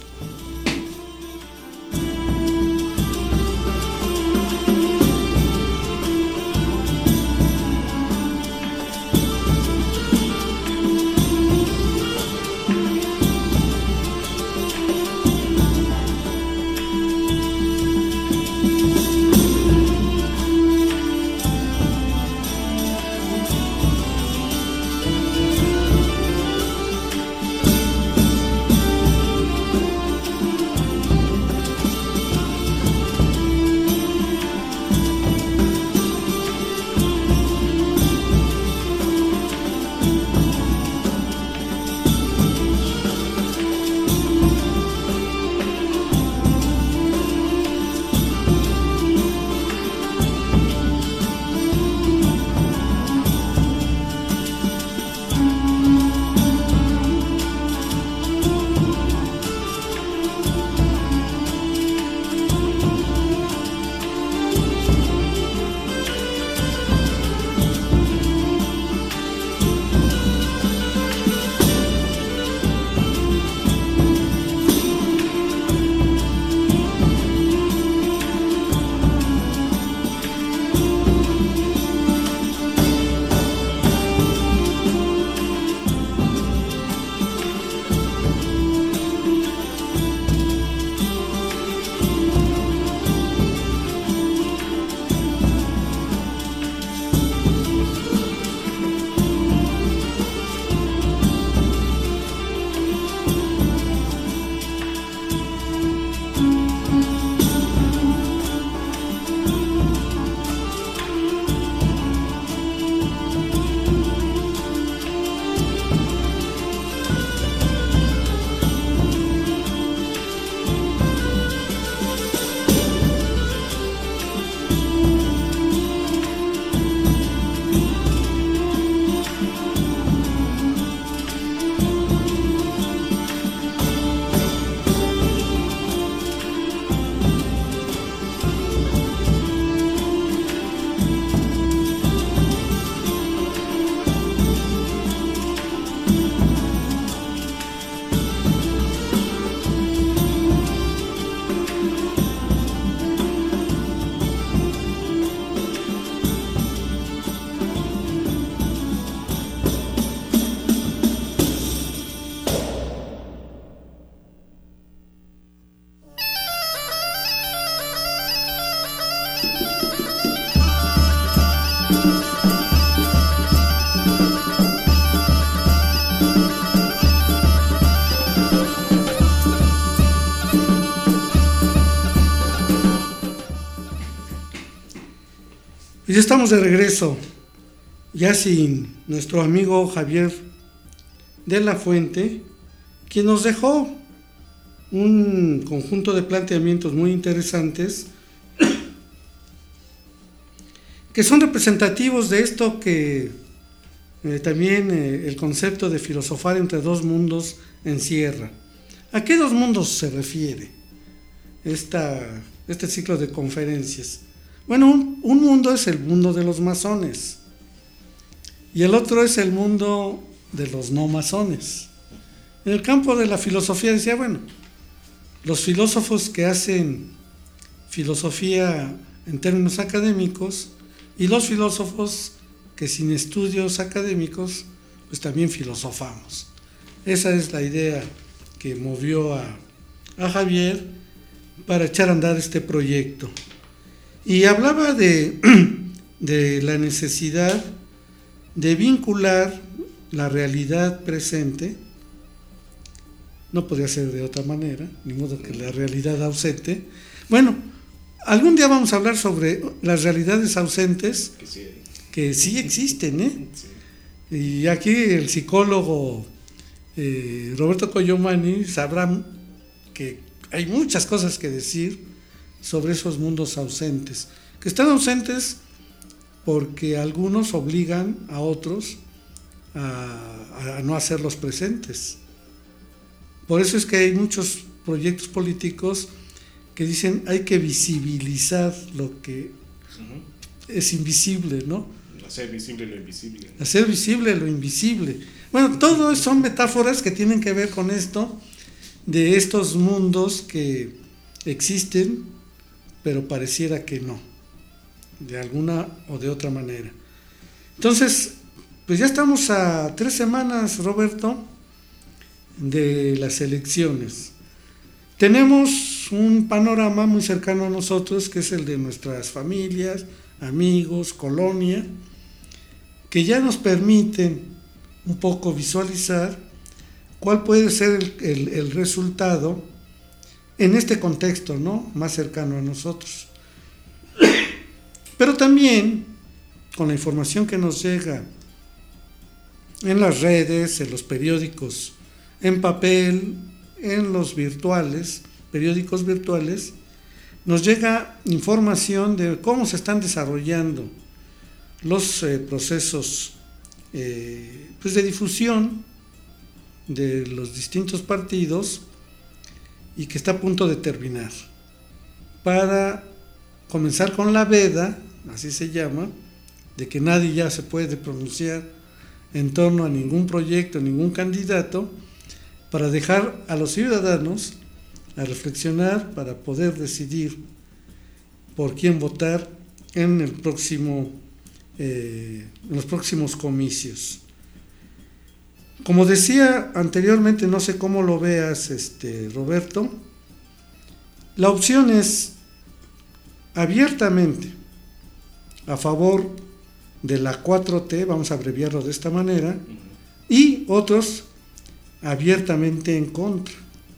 Y ya estamos de regreso, ya sin nuestro amigo Javier de la Fuente, quien nos dejó un conjunto de planteamientos muy interesantes que son representativos de esto que eh, también eh, el concepto de filosofar entre dos mundos encierra. ¿A qué dos mundos se refiere esta, este ciclo de conferencias? Bueno, un, un mundo es el mundo de los masones y el otro es el mundo de los no masones. En el campo de la filosofía decía, bueno, los filósofos que hacen filosofía en términos académicos y los filósofos que sin estudios académicos pues también filosofamos. Esa es la idea que movió a, a Javier para echar a andar este proyecto. Y hablaba de, de la necesidad de vincular la realidad presente, no podría ser de otra manera, ni modo que la realidad ausente. Bueno, algún día vamos a hablar sobre las realidades ausentes, que sí, que sí existen, ¿eh? Sí. Y aquí el psicólogo eh, Roberto Coyomani sabrá que hay muchas cosas que decir sobre esos mundos ausentes, que están ausentes porque algunos obligan a otros a, a no hacerlos presentes. Por eso es que hay muchos proyectos políticos que dicen hay que visibilizar lo que uh-huh. es invisible, ¿no? Hacer visible lo invisible. Hacer visible lo invisible. Bueno, todo son metáforas que tienen que ver con esto, de estos mundos que existen, pero pareciera que no, de alguna o de otra manera. Entonces, pues ya estamos a tres semanas, Roberto, de las elecciones. Tenemos un panorama muy cercano a nosotros, que es el de nuestras familias, amigos, colonia, que ya nos permiten un poco visualizar cuál puede ser el, el, el resultado en este contexto, ¿no?, más cercano a nosotros. Pero también con la información que nos llega en las redes, en los periódicos, en papel, en los virtuales, periódicos virtuales, nos llega información de cómo se están desarrollando los eh, procesos eh, pues de difusión de los distintos partidos y que está a punto de terminar, para comenzar con la veda, así se llama, de que nadie ya se puede pronunciar en torno a ningún proyecto, ningún candidato, para dejar a los ciudadanos a reflexionar para poder decidir por quién votar en el próximo, eh, en los próximos comicios. Como decía anteriormente, no sé cómo lo veas, este, Roberto, la opción es abiertamente a favor de la cuatro T, vamos a abreviarlo de esta manera, y otros abiertamente en contra,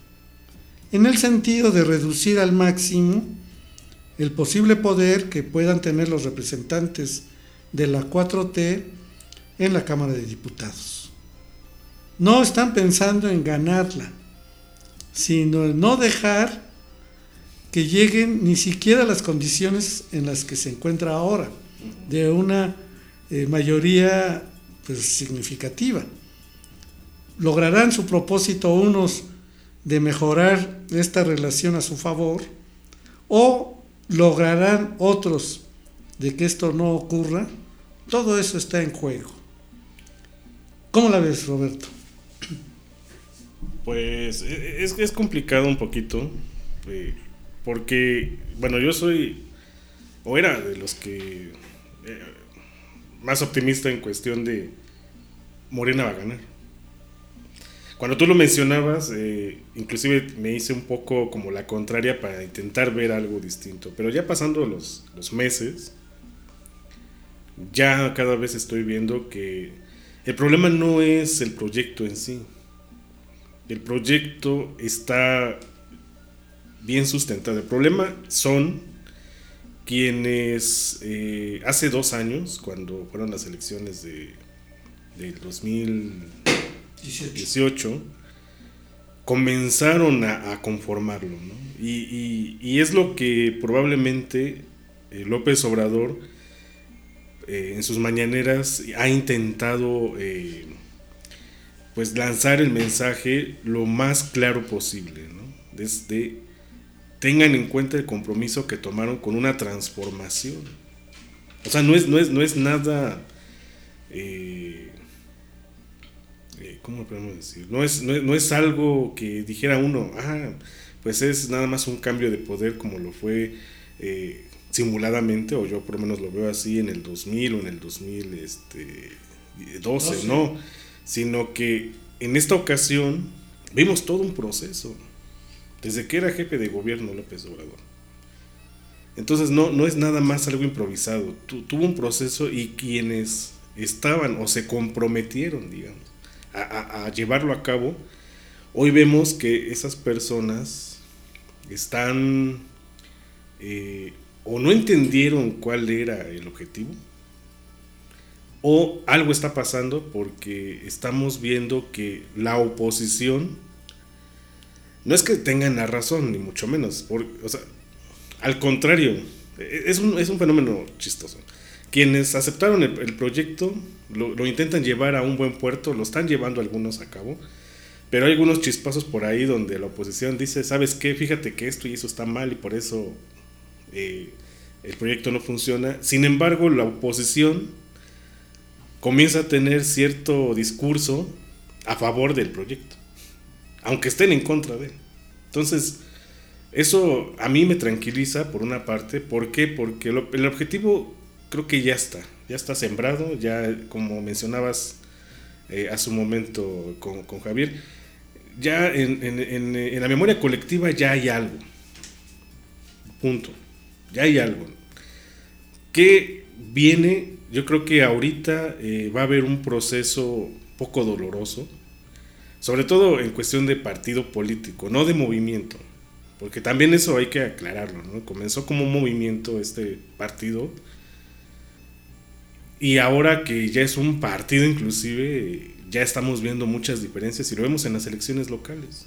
en el sentido de reducir al máximo el posible poder que puedan tener los representantes de la cuatro T en la Cámara de Diputados. No están pensando en ganarla, sino en no dejar que lleguen ni siquiera a las condiciones en las que se encuentra ahora, de una eh, mayoría pues, significativa. Lograrán su propósito unos de mejorar esta relación a su favor, o lograrán otros de que esto no ocurra. Todo eso está en juego. ¿Cómo la ves, Roberto? Pues es, es complicado un poquito, eh, porque, bueno, yo soy, o era de los que, eh, más optimista en cuestión de Morena va a ganar. Cuando tú lo mencionabas, eh, inclusive me hice un poco como la contraria para intentar ver algo distinto, pero ya pasando los, los meses, ya cada vez estoy viendo que el problema no es el proyecto en sí. El proyecto está bien sustentado. El problema son quienes eh, hace dos años, cuando fueron las elecciones de, de dos mil dieciocho, comenzaron a, a conformarlo, ¿no? Y, y, y es lo que probablemente eh, López Obrador eh, en sus mañaneras ha intentado eh, pues lanzar el mensaje lo más claro posible, ¿no? Desde tengan en cuenta el compromiso que tomaron con una transformación. O sea, no es, no es, no es nada eh, eh, ¿cómo podemos decir? No es, no, es, no es algo que dijera uno, ah, pues es nada más un cambio de poder como lo fue eh, simuladamente, o yo por lo menos lo veo así en el dos mil o en el dos mil doce, no, sí. No, sino que en esta ocasión vimos todo un proceso, desde que era jefe de gobierno López Obrador. Entonces no, no es nada más algo improvisado, tu, tuvo un proceso y quienes estaban o se comprometieron, digamos, a, a, a llevarlo a cabo, hoy vemos que esas personas están eh, o no entendieron cuál era el objetivo, o algo está pasando, porque estamos viendo que la oposición no es que tengan la razón, ni mucho menos, porque, o sea, al contrario, es un, es un fenómeno chistoso. Quienes aceptaron el, el proyecto lo, lo intentan llevar a un buen puerto, lo están llevando algunos a cabo, pero hay algunos chispazos por ahí donde la oposición dice, ¿sabes qué? Fíjate que esto y eso está mal y por eso eh, el proyecto no funciona. Sin embargo, la oposición comienza a tener cierto discurso a favor del proyecto, aunque estén en contra de él. Entonces, eso a mí me tranquiliza por una parte. ¿Por qué? Porque lo, el objetivo creo que ya está, ya está sembrado, ya como mencionabas eh, hace un momento con, con Javier, ya en, en, en, en la memoria colectiva ya hay algo, punto, ya hay algo. ¿Qué viene? Yo creo que ahorita eh, va a haber un proceso poco doloroso, sobre todo en cuestión de partido político, no de movimiento, porque también eso hay que aclararlo, ¿no? Comenzó como un movimiento este partido, y ahora que ya es un partido inclusive, ya estamos viendo muchas diferencias y lo vemos en las elecciones locales.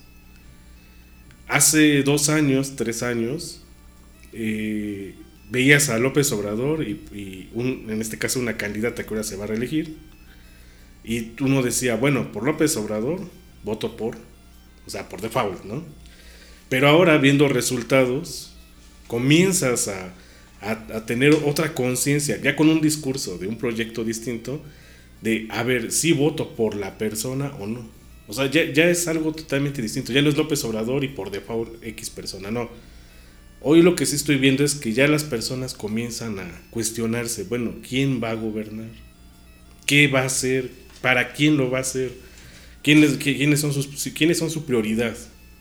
Hace dos años, tres años, eh, veías a López Obrador y, y un, en este caso una candidata que ahora se va a reelegir, y uno decía, bueno, por López Obrador voto por, o sea, por default, ¿no? Pero ahora viendo resultados comienzas a, a, a tener otra conciencia, ya con un discurso de un proyecto distinto, de a ver si voto por la persona o no. O sea, ya, ya es algo totalmente distinto, ya no es López Obrador y por default X persona, no. Hoy lo que sí estoy viendo es que ya las personas comienzan a cuestionarse, bueno, ¿quién va a gobernar? ¿Qué va a hacer? ¿Para quién lo va a hacer? ¿Quiénes, quiénes, son sus, ¿Quiénes son su prioridad?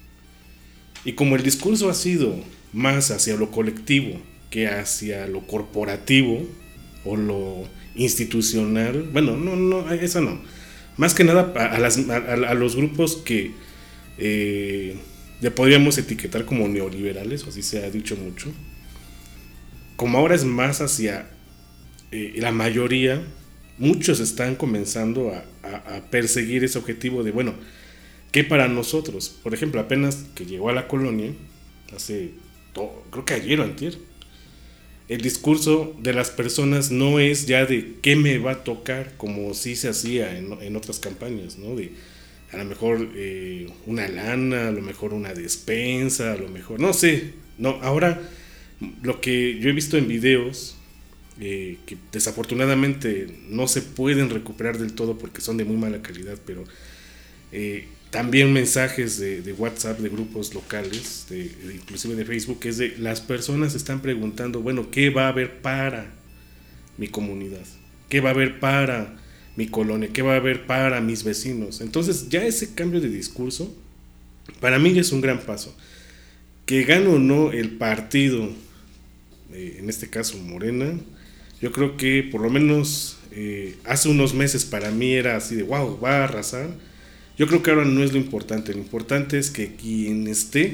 Y como el discurso ha sido más hacia lo colectivo que hacia lo corporativo o lo institucional, bueno, no, no, eso no. Más que nada a, a, las, a, a los grupos que eh, le podríamos etiquetar como neoliberales, o así se ha dicho mucho. Como ahora es más hacia eh, la mayoría, muchos están comenzando a, a, a perseguir ese objetivo de, bueno, ¿qué para nosotros? Por ejemplo, apenas que llegó a la colonia, hace, todo, creo que ayer o antier, el discurso de las personas no es ya de qué me va a tocar, como sí se hacía en, en otras campañas, ¿no? De a lo mejor eh, una lana, a lo mejor una despensa, a lo mejor, no sé, no, ahora lo que yo he visto en videos, eh, que desafortunadamente no se pueden recuperar del todo porque son de muy mala calidad, pero eh, también mensajes de, de WhatsApp, de grupos locales, de, de, inclusive de Facebook, es de las personas están preguntando, bueno, ¿qué va a haber para mi comunidad? ¿Qué va a haber para mi colonia? ¿Qué va a haber para mis vecinos? Entonces ya ese cambio de discurso para mí es un gran paso. Que gane o no el partido, eh, en este caso Morena, yo creo que por lo menos eh, hace unos meses para mí era así de wow, va a arrasar. Yo creo que ahora no es lo importante, lo importante es que quien esté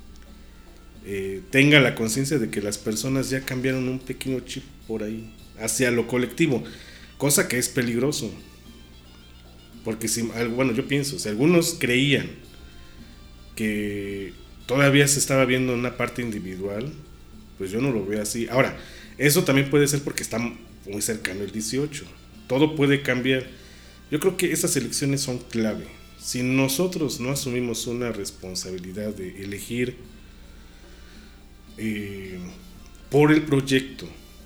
eh, tenga la conciencia de que las personas ya cambiaron un pequeño chip por ahí, hacia lo colectivo, cosa que es peligroso, porque si, bueno, yo pienso, si algunos creían que todavía se estaba viendo una parte individual, pues yo no lo veo así. Ahora, eso también puede ser porque está muy cercano el dieciocho, todo puede cambiar. Yo creo que estas elecciones son clave. Si nosotros no asumimos una responsabilidad de elegir eh, por el proyecto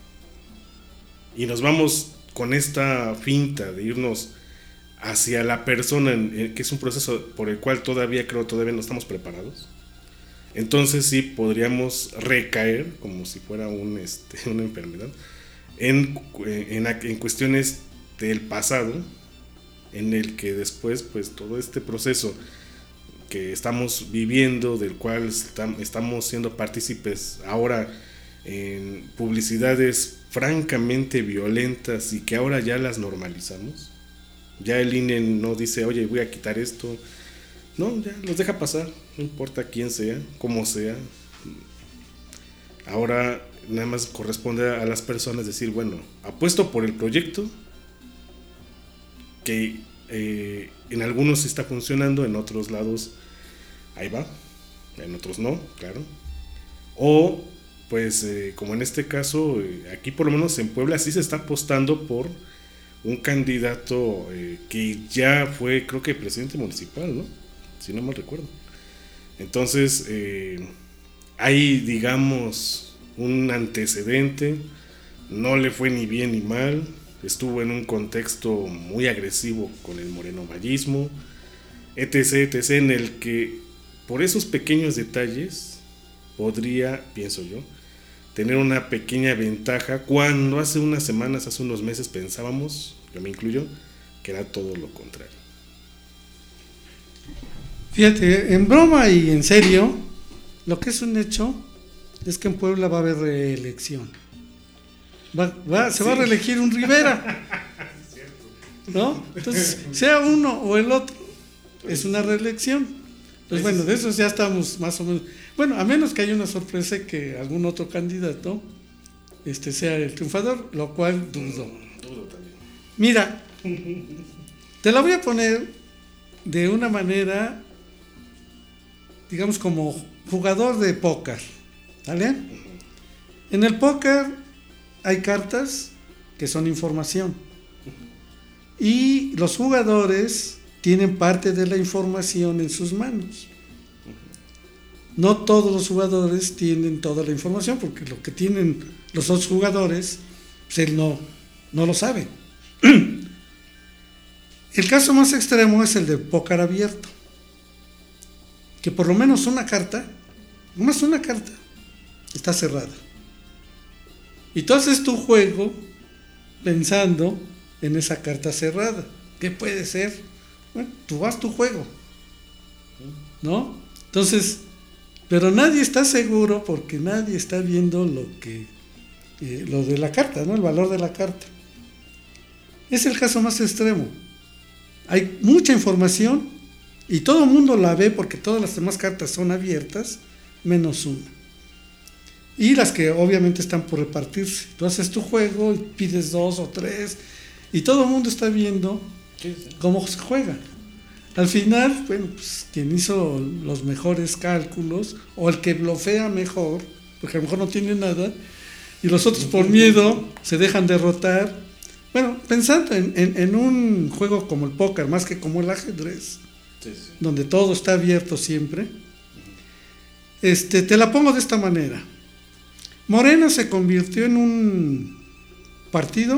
y nos vamos con esta finta de irnos hacia la persona, en, que es un proceso por el cual todavía creo todavía no estamos preparados, entonces sí podríamos recaer como si fuera un, este, una enfermedad en, en, en cuestiones del pasado, en el que después pues todo este proceso que estamos viviendo, del cual estamos siendo partícipes ahora en publicidades francamente violentas y que ahora ya las normalizamos. Ya el I N E no dice, oye, voy a quitar esto, no, ya los deja pasar, no importa quién sea, cómo sea. Ahora nada más corresponde a las personas decir, bueno, apuesto por el proyecto que eh, en algunos sí está funcionando, en otros lados ahí va, en otros no, claro. O pues eh, como en este caso, eh, aquí por lo menos en Puebla sí se está apostando por un candidato eh, que ya fue, creo que presidente municipal, ¿no? Si no mal recuerdo. Entonces eh, hay, digamos, un antecedente, no le fue ni bien ni mal. estuvo en un contexto muy agresivo con el morenovallismo, etc, etc, en el que por esos pequeños detalles podría, pienso yo, tener una pequeña ventaja cuando hace unas semanas, hace unos meses pensábamos, yo me incluyo, que era todo lo contrario. Fíjate, en broma y en serio, lo que es un hecho es que en Puebla va a haber reelección. Va, va, se sí. va a reelegir un Rivera, ¿no? Entonces, sea uno o el otro, es una reelección. Pues bueno, de eso ya estamos más o menos. Bueno, a menos que haya una sorpresa y que algún otro candidato este, sea el triunfador, lo cual dudo. Dudo también. Mira, te la voy a poner de una manera, digamos, como jugador de póker, ¿vale? En el póker hay cartas que son información y los jugadores tienen parte de la información en sus manos. No todos los jugadores tienen toda la información, porque lo que tienen los otros jugadores, pues él no, no lo sabe. El caso más extremo es el de póker abierto, que por lo menos una carta, nomás una carta, está cerrada. Y tú haces tu juego pensando en esa carta cerrada. ¿Qué puede ser? Bueno, tú vas tu juego, ¿no? Entonces, pero nadie está seguro porque nadie está viendo lo que, eh, lo de la carta, ¿no? El valor de la carta. Es el caso más extremo. Hay mucha información y todo el mundo la ve porque todas las demás cartas son abiertas, menos una. Y las que obviamente están por repartirse. Tú haces tu juego y pides dos o tres y todo el mundo está viendo cómo se juega. Al final, bueno, pues quien hizo los mejores cálculos o el que blofea mejor, porque a lo mejor no tiene nada, y los otros por miedo se dejan derrotar. Bueno, pensando en, en, en un juego como el póker, más que como el ajedrez, sí, sí. donde todo está abierto siempre, este, te la pongo de esta manera. Morena se convirtió en un partido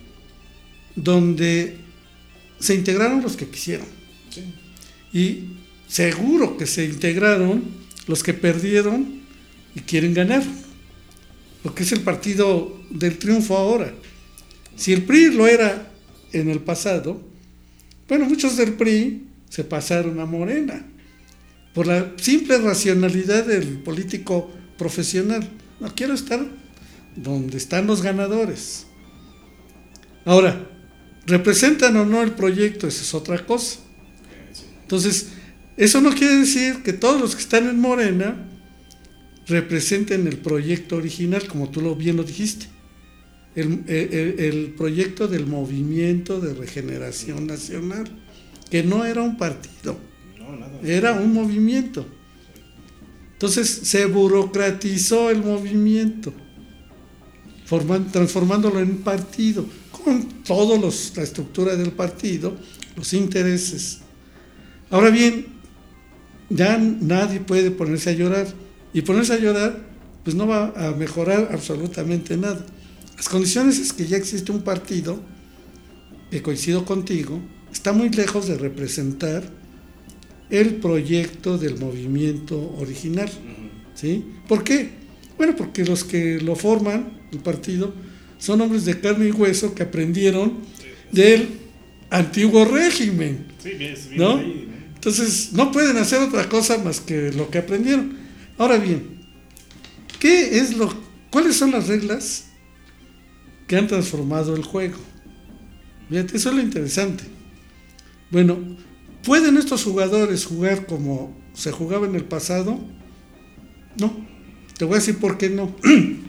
donde se integraron los que quisieron. Sí. Y seguro que se integraron los que perdieron y quieren ganar, porque es el partido del triunfo ahora. Si el P R I lo era en el pasado, bueno, muchos del P R I se pasaron a Morena por la simple racionalidad del político profesional. No quiero estar donde están los ganadores. Ahora, ¿representan o no el proyecto? Esa es otra cosa. Entonces, eso no quiere decir que todos los que están en Morena representen el proyecto original, como tú lo bien lo dijiste. El, el, el proyecto del Movimiento de Regeneración Nacional, que no era un partido, era un movimiento. Entonces se burocratizó el movimiento, formando, transformándolo en un partido, con toda la estructura del partido, los intereses. Ahora bien, ya nadie puede ponerse a llorar, y ponerse a llorar pues no va a mejorar absolutamente nada. Las condiciones es que ya existe un partido que, coincido contigo, está muy lejos de representar el proyecto del movimiento original, ¿sí? ¿Por qué? Bueno, porque los que lo forman, el partido, son hombres de carne y hueso que aprendieron del antiguo régimen, ¿no? Entonces, no pueden hacer otra cosa más que lo que aprendieron. Ahora bien, ¿qué es lo, cuáles son las reglas que han transformado el juego? Fíjate, eso es lo interesante. Bueno, ¿pueden estos jugadores jugar como se jugaba en el pasado? No. Te voy a decir por qué no.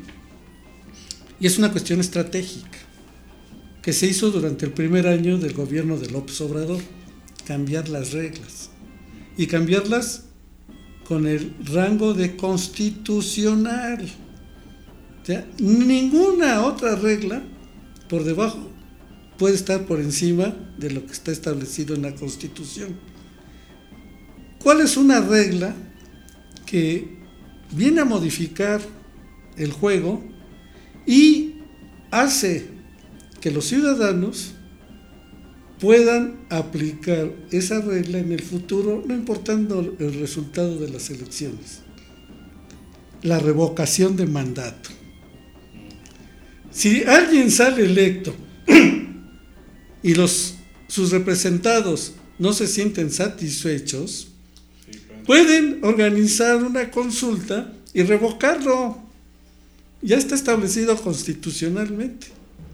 Y es una cuestión estratégica que se hizo durante el primer año del gobierno de López Obrador. Cambiar las reglas. Y cambiarlas con el rango de constitucional. O sea, ninguna otra regla por debajo puede estar por encima de lo que está establecido en la Constitución. ¿Cuál es una regla que viene a modificar el juego y hace que los ciudadanos puedan aplicar esa regla en el futuro, no importando el resultado de las elecciones. La revocación de mandato. Si alguien sale electo y los, sus representados no se sienten satisfechos, pueden organizar una consulta y revocarlo. Ya está establecido constitucionalmente.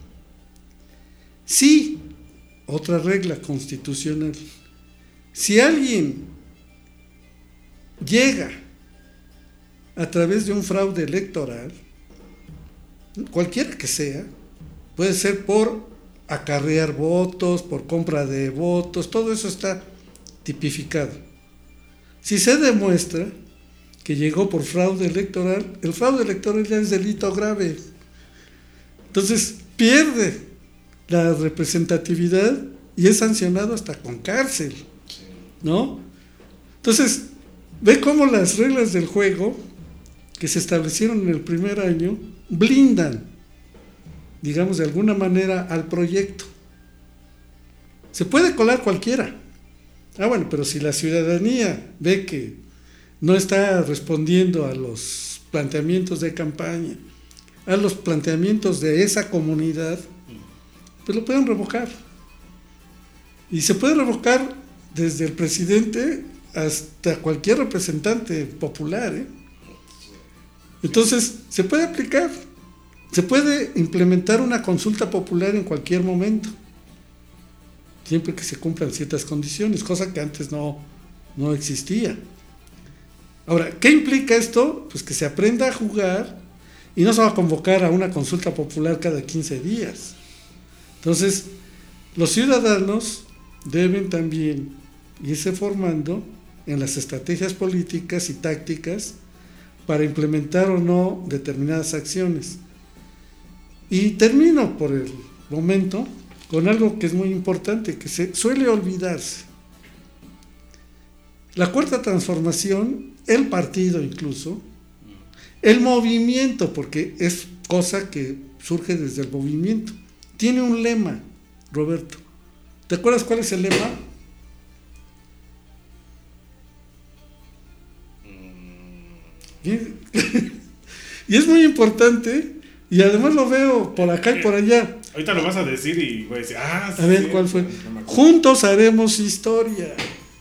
Sí, otra regla constitucional. Si alguien llega a través de un fraude electoral, cualquiera que sea, puede ser por acarrear votos, por compra de votos, todo eso está tipificado. Si se demuestra que llegó por fraude electoral, el fraude electoral ya es delito grave. Entonces pierde la representatividad y es sancionado hasta con cárcel, ¿no? Entonces, ve cómo las reglas del juego que se establecieron en el primer año blindan, digamos de alguna manera, al proyecto. Se puede colar cualquiera. Ah, bueno, pero si la ciudadanía ve que no está respondiendo a los planteamientos de campaña, a los planteamientos de esa comunidad, pues lo pueden revocar. Y se puede revocar desde el presidente hasta cualquier representante popular, ¿eh? Entonces, se puede aplicar, se puede implementar una consulta popular en cualquier momento, siempre que se cumplan ciertas condiciones, cosa que antes no, no existía. Ahora, ¿qué implica esto? Pues que se aprenda a jugar y no se va a convocar a una consulta popular cada quince días. Entonces, los ciudadanos deben también irse formando en las estrategias políticas y tácticas para implementar o no determinadas acciones. Y termino por el momento con algo que es muy importante, que se suele olvidarse. La cuarta transformación, el partido incluso, el movimiento, porque es cosa que surge desde el movimiento, tiene un lema, Roberto. ¿Te acuerdas cuál es el lema? Y es muy importante, y además lo veo por acá y por allá. Ahorita lo vas a decir y voy a decir, ah, sí, a ver, sí, ¿cuál fue? No Juntos haremos historia.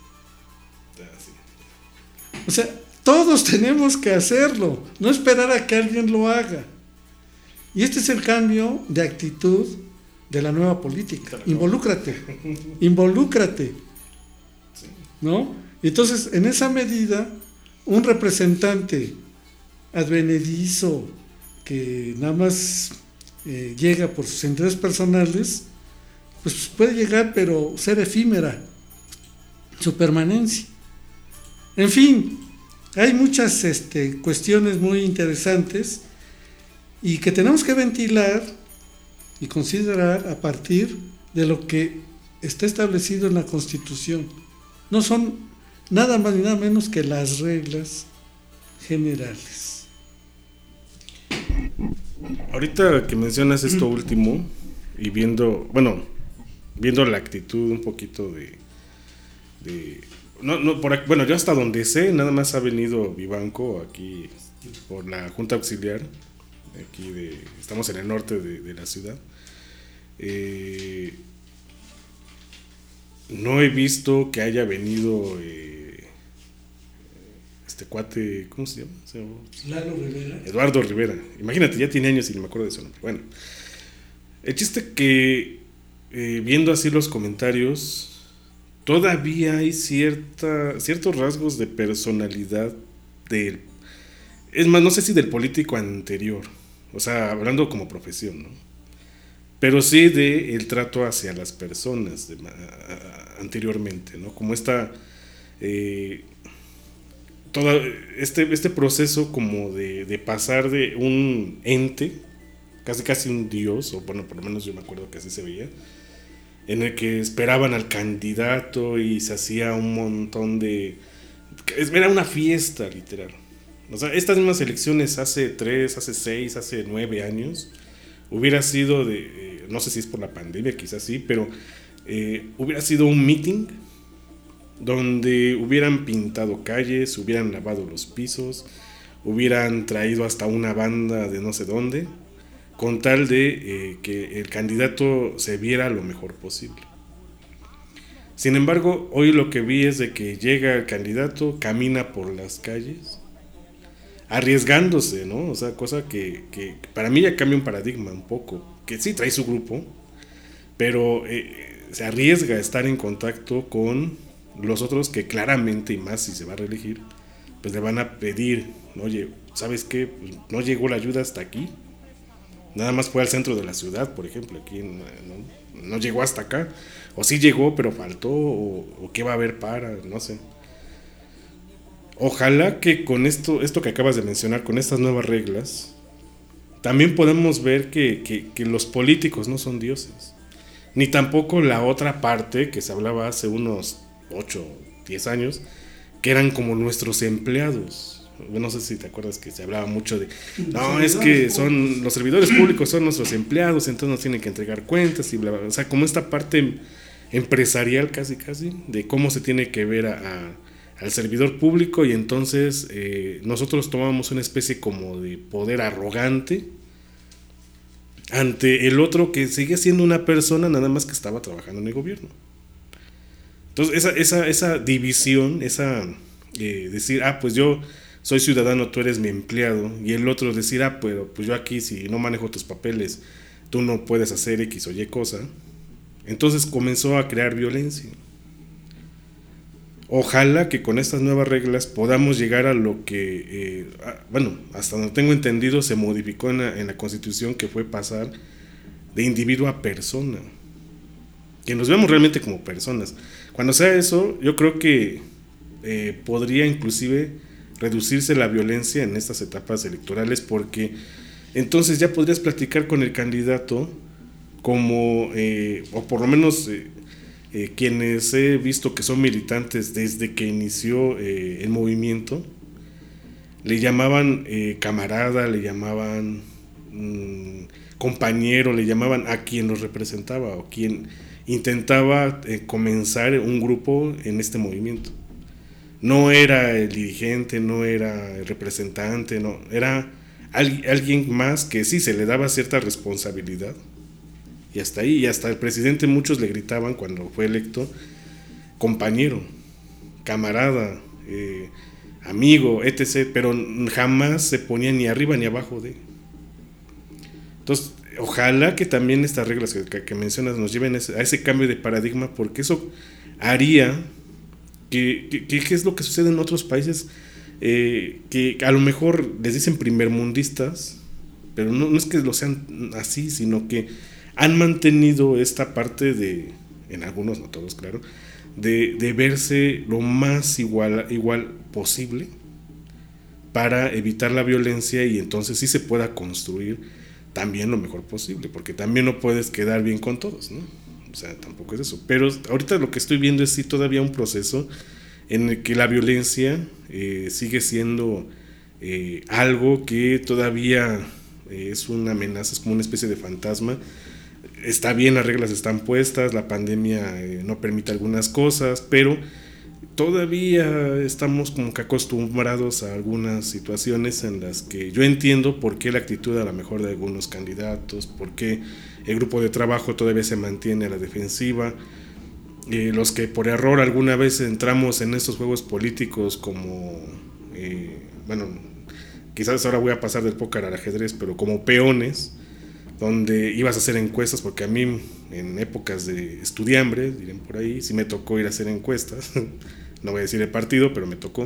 O sea, todos tenemos que hacerlo, no esperar a que alguien lo haga. Y este es el cambio de actitud de la nueva política. Involúcrate, involúcrate, ¿no? Entonces, en esa medida, un representante advenedizo que nada más eh, llega por sus intereses personales, pues puede llegar, pero ser efímera su permanencia. En fin, hay muchas este, cuestiones muy interesantes y que tenemos que ventilar y considerar a partir de lo que está establecido en la Constitución. No son nada más ni nada menos que las reglas generales. Ahorita que mencionas esto último y viendo, bueno, viendo la actitud un poquito de, de no, no, por aquí, bueno, yo hasta donde sé, nada más ha venido Vivanco aquí por la Junta Auxiliar, aquí de, estamos en el norte de, de la ciudad. Eh, no he visto que haya venido eh, este cuate, ¿cómo se llama? ¿Se llama? Lalo Rivera. Eduardo Rivera. Imagínate, ya tiene años y no me acuerdo de su nombre. Bueno, el chiste que eh, viendo así los comentarios, todavía hay cierta, ciertos rasgos de personalidad del, es más, no sé si del político anterior, o sea, hablando como profesión, ¿no? Pero sí de el trato hacia las personas de, a, anteriormente, ¿no? Como esta, eh, todo este, este proceso como de, de pasar de un ente, casi casi un dios, o bueno, por lo menos yo me acuerdo que así se veía, en el que esperaban al candidato y se hacía un montón de... Era una fiesta, literal. O sea, estas mismas elecciones hace tres, hace seis, hace nueve años, hubiera sido de... eh, no sé si es por la pandemia, quizás sí, pero eh, hubiera sido un meeting donde hubieran pintado calles, hubieran lavado los pisos, hubieran traído hasta una banda de no sé dónde, con tal de eh, que el candidato se viera lo mejor posible. Sin embargo, hoy lo que vi es de que llega el candidato, camina por las calles, arriesgándose, ¿no? O sea, cosa que, que para mí ya cambia un paradigma un poco, que sí trae su grupo, pero eh, se arriesga a estar en contacto con los otros que claramente, y más si se va a reelegir, pues le van a pedir, oye, ¿sabes qué? Pues no llegó la ayuda hasta aquí, nada más fue al centro de la ciudad, por ejemplo, aquí no, no llegó hasta acá, o sí llegó pero faltó, o, o qué va a haber para, no sé. Ojalá que con esto, esto que acabas de mencionar, con estas nuevas reglas, también podemos ver que, que, que los políticos no son dioses, ni tampoco la otra parte que se hablaba hace unos ocho, diez años, que eran como nuestros empleados. No sé si te acuerdas que se hablaba mucho de, no, es que son los servidores públicos son nuestros empleados, entonces nos tienen que entregar cuentas y bla, bla, bla. O sea, como esta parte empresarial casi, casi, de cómo se tiene que ver a, a, al servidor público, y entonces eh, nosotros tomamos una especie como de poder arrogante ante el otro que sigue siendo una persona nada más que estaba trabajando en el gobierno. Entonces esa, esa, esa división, esa eh, decir, ah, pues yo soy ciudadano, tú eres mi empleado, y el otro decir, ah, pero pues yo aquí si no manejo tus papeles, tú no puedes hacer X o Y cosa. Entonces comenzó a crear violencia. Ojalá que con estas nuevas reglas podamos llegar a lo que, eh, bueno, hasta donde tengo entendido se modificó en la, en la Constitución, que fue pasar de individuo a persona, que nos veamos realmente como personas. Cuando sea eso, yo creo que eh, podría inclusive reducirse la violencia en estas etapas electorales, porque entonces ya podrías platicar con el candidato como, eh, o por lo menos eh, eh, quienes he visto que son militantes desde que inició eh, el movimiento, le llamaban eh, camarada, le llamaban mmm, compañero, le llamaban a quien los representaba o quien intentaba eh, comenzar un grupo en este movimiento. No era el dirigente, no era el representante, no, era al, alguien más que sí se le daba cierta responsabilidad, y hasta ahí, y hasta el presidente muchos le gritaban cuando fue electo, compañero, camarada, eh, amigo, etcétera, pero jamás se ponía ni arriba ni abajo de. Entonces, ojalá que también estas reglas que, que mencionas nos lleven a ese, a ese cambio de paradigma, porque eso haría que, que, que es lo que sucede en otros países, eh, que a lo mejor les dicen primermundistas, pero no, no es que lo sean así, sino que han mantenido esta parte de, en algunos, no todos, claro, de, de verse lo más igual, igual posible para evitar la violencia, y entonces sí se pueda construir también lo mejor posible, porque también no puedes quedar bien con todos, ¿no? O sea, tampoco es eso. Pero ahorita lo que estoy viendo es sí todavía un proceso en el que la violencia eh, sigue siendo eh, algo que todavía eh, es una amenaza, es como una especie de fantasma. Está bien, las reglas están puestas, la pandemia eh, no permite algunas cosas, pero todavía estamos como que acostumbrados a algunas situaciones en las que yo entiendo por qué la actitud a lo mejor de algunos candidatos, por qué el grupo de trabajo todavía se mantiene a la defensiva, eh, los que por error alguna vez entramos en estos juegos políticos como, eh, bueno, quizás ahora voy a pasar del póker al ajedrez, pero como peones, donde ibas a hacer encuestas, porque a mí en épocas de estudiambre, dirían por ahí, sí me tocó ir a hacer encuestas, no voy a decir el partido, pero me tocó,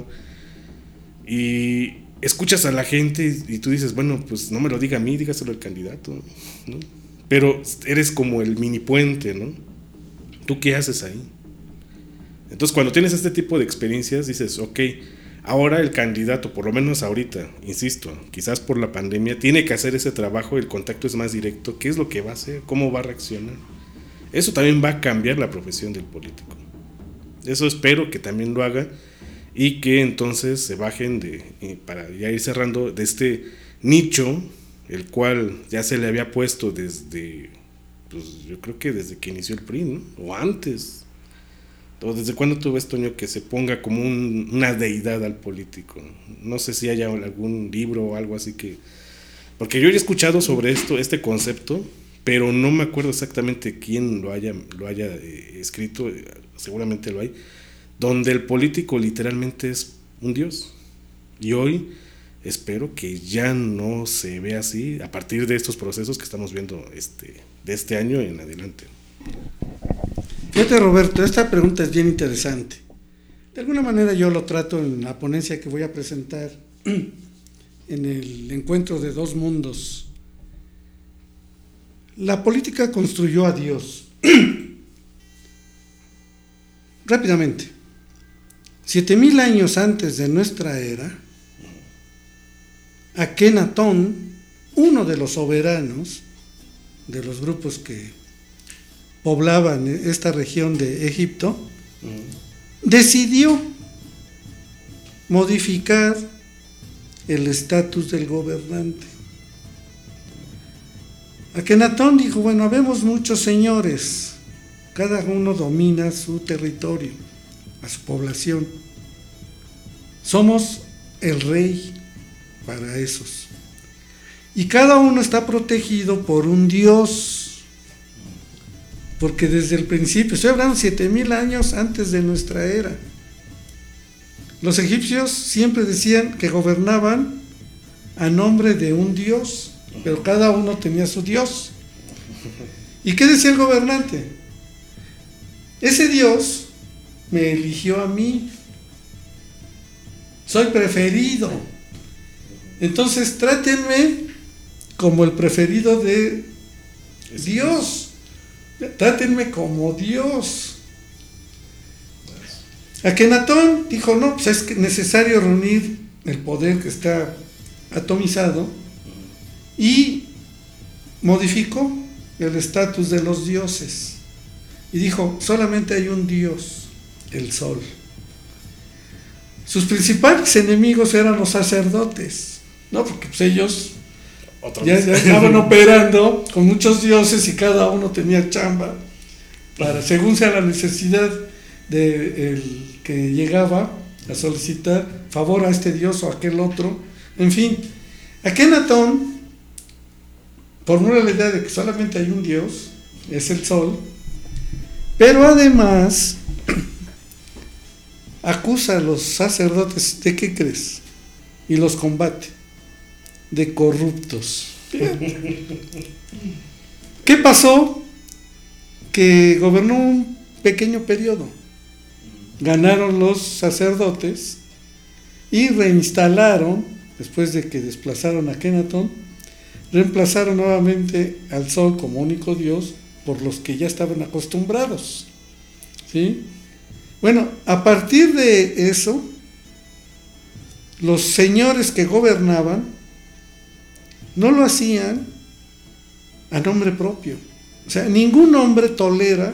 y escuchas a la gente y, y tú dices, bueno, pues no me lo diga a mí, dígaselo al candidato, ¿no? Pero eres como el mini puente, ¿no? ¿Tú qué haces ahí? Entonces cuando tienes este tipo de experiencias dices, ok, ahora el candidato, por lo menos ahorita, insisto, quizás por la pandemia, tiene que hacer ese trabajo, el contacto es más directo. ¿Qué es lo que va a hacer? ¿Cómo va a reaccionar? Eso también va a cambiar la profesión del político. Eso espero que también lo haga, y que entonces se bajen de, para ya ir cerrando, de este nicho, el cual ya se le había puesto desde pues yo creo que desde que inició el P R I, ¿no? O antes. ¿O desde cuándo tú ves, Toño, que se ponga como un, una deidad al político? No sé si haya algún libro o algo así que... Porque yo he escuchado sobre esto, este concepto, pero no me acuerdo exactamente quién lo haya, lo haya eh, escrito, eh, seguramente lo hay, donde el político literalmente es un dios. Y hoy espero que ya no se vea así a partir de estos procesos que estamos viendo este, de este año en adelante. Fíjate, Roberto, esta pregunta es bien interesante. De alguna manera yo lo trato en la ponencia que voy a presentar en el encuentro de dos mundos. La política construyó a Dios. Rápidamente, siete mil años antes de nuestra era, Akenatón, uno de los soberanos de los grupos que poblaban esta región de Egipto, uh-huh. decidió modificar el estatus del gobernante. Akenatón dijo, bueno, habemos muchos señores, cada uno domina su territorio, a su población. Somos el rey para esos. Y cada uno está protegido por un dios, porque desde el principio, estoy hablando siete mil años antes de nuestra era, los egipcios siempre decían que gobernaban a nombre de un dios, pero cada uno tenía su dios. ¿Y qué decía el gobernante? Ese dios me eligió a mí, soy preferido, entonces trátenme como el preferido de Dios, trátenme como Dios. Akenatón dijo, no, pues es necesario reunir el poder que está atomizado, y modificó el estatus de los dioses y dijo, solamente hay un dios, el sol. Sus principales enemigos eran los sacerdotes, ¿no? Porque pues ellos ya, ya estaban operando con muchos dioses y cada uno tenía chamba para, según sea la necesidad de el que llegaba a solicitar favor a este dios o a aquel otro. En fin, Akenatón formula la idea de que solamente hay un dios, es el sol, pero además acusa a los sacerdotes, ¿de qué crees? Y los combate, de corruptos. ¿Qué pasó? Que gobernó un pequeño periodo, ganaron los sacerdotes y reinstalaron, después de que desplazaron a Akenatón, reemplazaron nuevamente al sol como único dios por los que ya estaban acostumbrados, ¿sí? Bueno, a partir de eso, los señores que gobernaban no lo hacían a nombre propio. O sea, ningún hombre tolera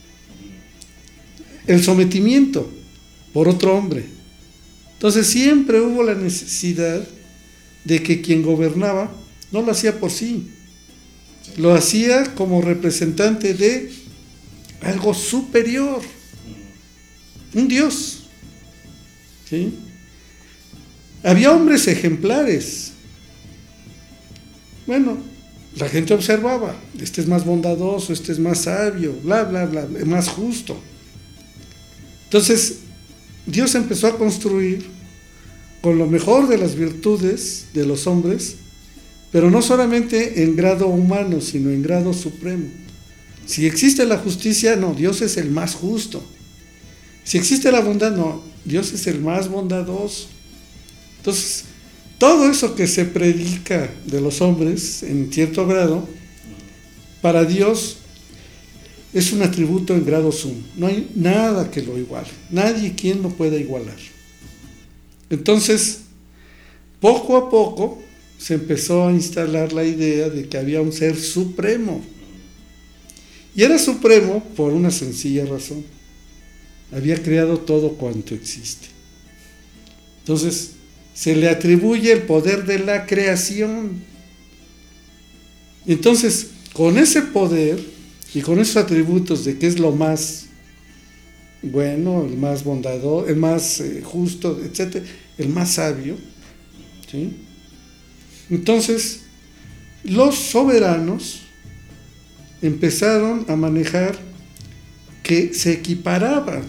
el sometimiento por otro hombre. Entonces siempre hubo la necesidad de que quien gobernaba no lo hacía por sí, lo hacía como representante de algo superior, un dios, ¿sí? Había hombres ejemplares. Bueno, la gente observaba, este es más bondadoso, este es más sabio, bla, bla, bla, más justo. Entonces, Dios empezó a construir con lo mejor de las virtudes de los hombres, pero no solamente en grado humano, sino en grado supremo. Si existe la justicia, no, Dios es el más justo. Si existe la bondad, no, Dios es el más bondadoso. Entonces, todo eso que se predica de los hombres, en cierto grado, para Dios es un atributo en grado sumo. No hay nada que lo iguale, nadie quien lo pueda igualar. Entonces, poco a poco se empezó a instalar la idea de que había un ser supremo. Y era supremo por una sencilla razón. Había creado todo cuanto existe. Entonces, se le atribuye el poder de la creación. Entonces, con ese poder, y con esos atributos de que es lo más bueno, el más bondadoso, el más eh, justo, etcétera, el más sabio, ¿sí? Entonces, los soberanos empezaron a manejar que se equiparaban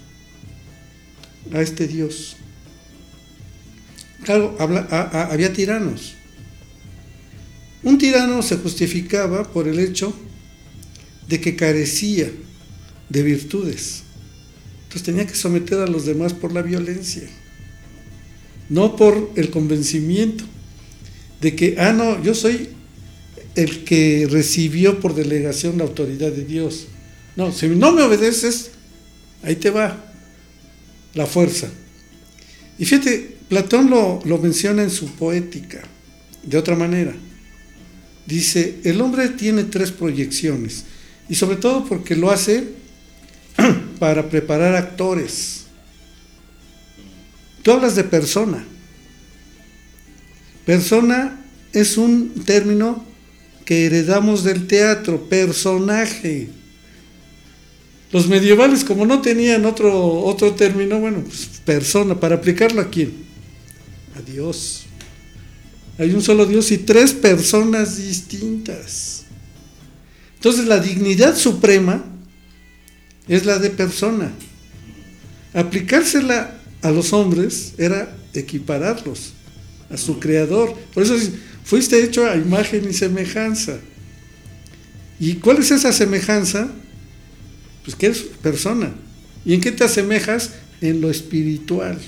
a este Dios. Claro, habla, a, a, había tiranos. Un tirano se justificaba por el hecho de que carecía de virtudes. Entonces tenía que someter a los demás por la violencia, no por el convencimiento de que, ah, no, yo soy el que recibió por delegación la autoridad de Dios. No, si no me obedeces, ahí te va la fuerza. Y fíjate, Platón lo, lo menciona en su Poética, de otra manera. Dice, el hombre tiene tres proyecciones, y sobre todo porque lo hace para preparar actores. Tú hablas de persona. Persona es un término que heredamos del teatro, personaje. Los medievales, como no tenían otro, otro término, bueno, pues persona, para aplicarlo a quién, a Dios. Hay un solo Dios y tres personas distintas. Entonces la dignidad suprema es la de persona. Aplicársela a los hombres era equipararlos a su creador. Por eso fuiste hecho a imagen y semejanza. ¿Y cuál es esa semejanza? Pues que eres persona. ¿Y en qué te asemejas? En lo espiritual.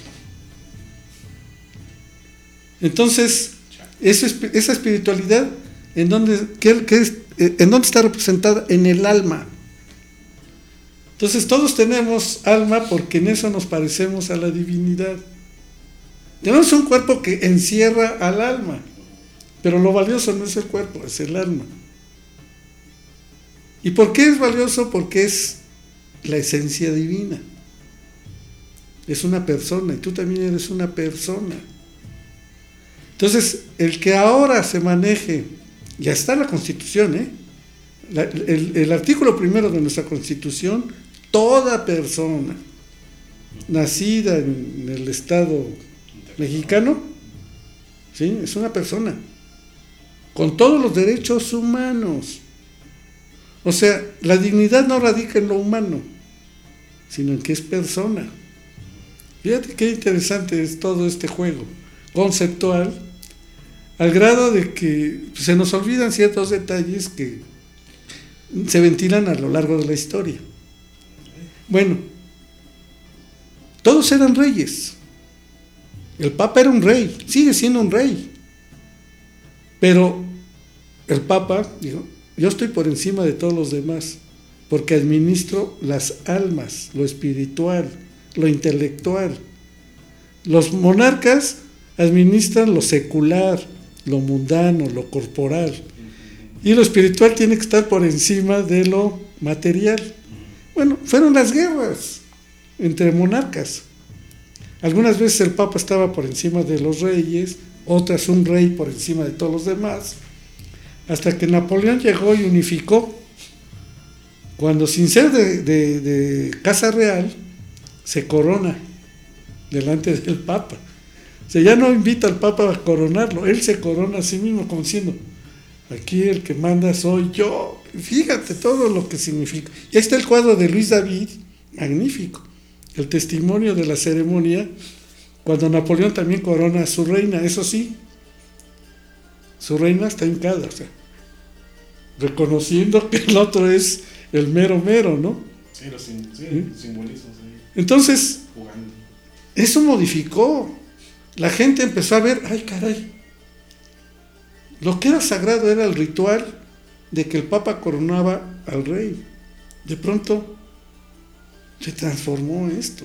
Entonces, esa espiritualidad, ¿en dónde, qué, qué es, ¿en dónde está representada? En el alma. Entonces todos tenemos alma porque en eso nos parecemos a la divinidad. Tenemos un cuerpo que encierra al alma, pero lo valioso no es el cuerpo, es el alma. ¿Y por qué es valioso? Porque es la esencia divina. Es una persona y tú también eres una persona. Entonces, el que ahora se maneje, ya está en la Constitución, ¿eh? La, el, el artículo primero de nuestra Constitución, toda persona nacida en el Estado mexicano, ¿sí? Es una persona con todos los derechos humanos. O sea, la dignidad no radica en lo humano, sino en que es persona. Fíjate qué interesante es todo este juego conceptual, al grado de que se nos olvidan ciertos detalles que se ventilan a lo largo de la historia. Bueno, todos eran reyes. El Papa era un rey, sigue siendo un rey. Pero el Papa dijo, yo estoy por encima de todos los demás, porque administro las almas, lo espiritual, lo intelectual. Los monarcas administran lo secular, lo mundano, lo corporal. Y lo espiritual tiene que estar por encima de lo material. Bueno, fueron las guerras entre monarcas. Algunas veces el Papa estaba por encima de los reyes, otras un rey por encima de todos los demás, hasta que Napoleón llegó y unificó, cuando sin ser de, de, de casa real, se corona delante del Papa. O sea, ya no invita al Papa a coronarlo, él se corona a sí mismo como diciendo, aquí el que manda soy yo. Fíjate todo lo que significa. Y ahí está el cuadro de Luis David, magnífico, el testimonio de la ceremonia, cuando Napoleón también corona a su reina, eso sí, su reina está hincada, o sea, reconociendo que el otro es el mero mero, ¿no? Sí, los sim sí, ¿Sí? simbolismos ahí. Entonces, Jugando. eso modificó. La gente empezó a ver, ay caray, lo que era sagrado era el ritual de que el Papa coronaba al rey. De pronto se transformó esto.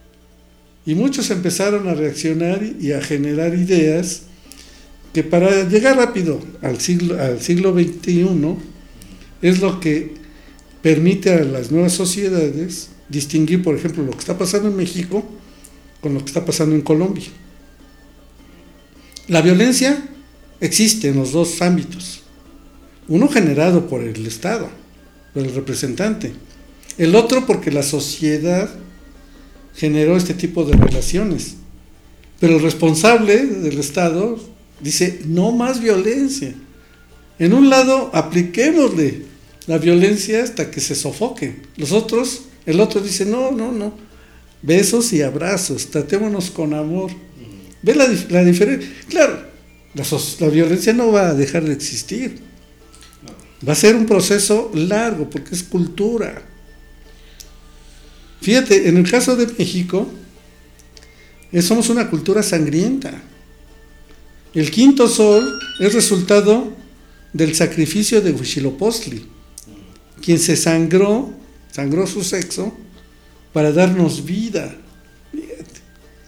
Y muchos empezaron a reaccionar y a generar ideas que para llegar rápido al siglo, al siglo veintiuno es lo que permite a las nuevas sociedades distinguir, por ejemplo, lo que está pasando en México con lo que está pasando en Colombia. La violencia existe en los dos ámbitos. Uno generado por el Estado, por el representante. El otro porque la sociedad generó este tipo de relaciones. Pero el responsable del Estado dice, no más violencia. En un lado, apliquémosle la violencia hasta que se sofoque. Los otros, el otro dice, no, no, no. Besos y abrazos, tratémonos con amor. ¿Ve la, la diferencia? Claro, la, la violencia no va a dejar de existir. Va a ser un proceso largo porque es cultura. Fíjate, en el caso de México, somos una cultura sangrienta. El quinto sol es resultado del sacrificio de Huitzilopochtli, quien se sangró, sangró su sexo para darnos vida. Fíjate.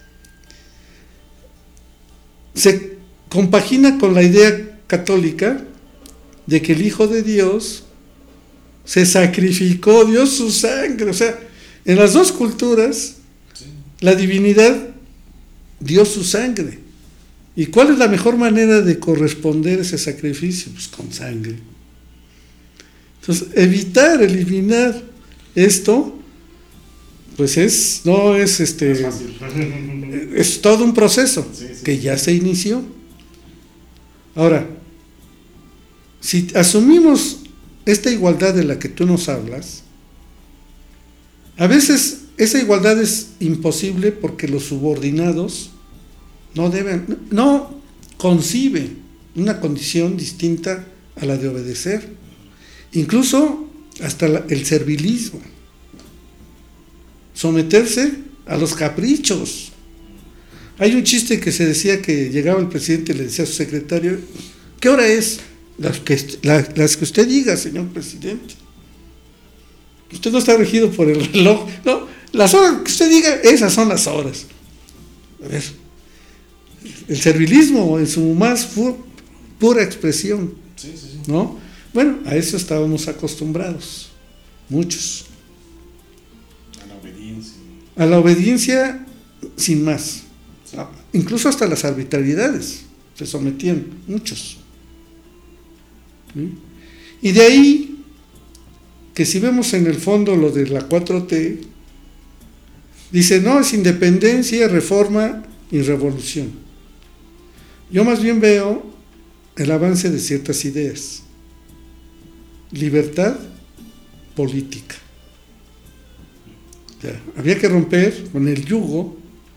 Se compagina con la idea católica de que el Hijo de Dios se sacrificó, dio su sangre. O sea, en las dos culturas, la divinidad dio su sangre. ¿Y cuál es la mejor manera de corresponder ese sacrificio? Pues con sangre. Entonces, evitar, eliminar esto, pues es, no es este, es, es todo un proceso sí, sí, que ya se inició. Ahora, si asumimos esta igualdad de la que tú nos hablas, a veces esa igualdad es imposible porque los subordinados no deben, no conciben una condición distinta a la de obedecer, incluso hasta la, el servilismo, someterse a los caprichos. Hay un chiste que se decía que llegaba el presidente y le decía a su secretario, ¿qué hora es? Las que, la, las que usted diga, señor presidente. Usted no está regido por el reloj, no, las horas que usted diga, esas son las horas. A ver, el servilismo en su más fu- pura expresión, sí, sí, sí. ¿No? Bueno, a eso estábamos acostumbrados, muchos. A la obediencia. A la obediencia sin más. Sí. Incluso hasta las arbitrariedades se sometían muchos. ¿Sí? Y de ahí que si vemos en el fondo lo de la cuatro T, dice, no, es independencia, reforma y revolución. Yo más bien veo el avance de ciertas ideas. Libertad política. O sea, había que romper con el yugo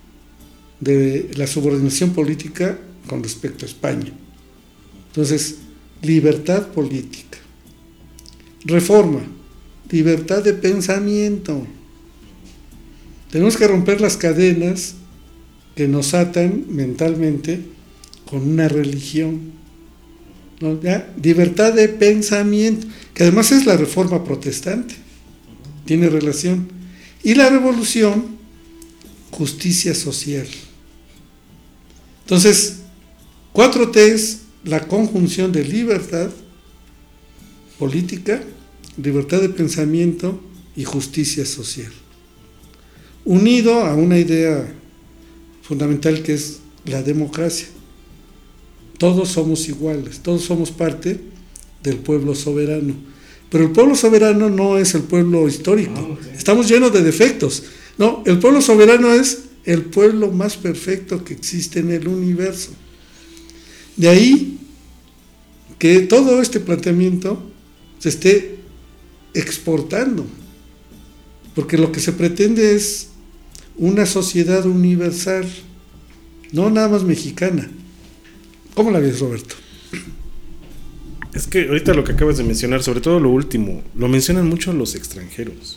de la subordinación política con respecto a España. Entonces, libertad política. Reforma, libertad de pensamiento. Tenemos que romper las cadenas que nos atan mentalmente con una religión, ¿no? ¿Ya? Libertad de pensamiento, que además es la reforma protestante, tiene relación. Y la revolución, justicia social. Entonces, cuatro T es la conjunción de libertad política, libertad de pensamiento y justicia social, unido a una idea fundamental que es la democracia. Todos somos iguales, todos somos parte del pueblo soberano, pero el pueblo soberano no es el pueblo histórico, estamos llenos de defectos, no, el pueblo soberano es el pueblo más perfecto que existe en el universo. De ahí que todo este planteamiento se esté exportando, porque lo que se pretende es una sociedad universal, no nada más mexicana. ¿Cómo la ves, Roberto? Es que ahorita lo que acabas de mencionar, sobre todo lo último, lo mencionan mucho los extranjeros.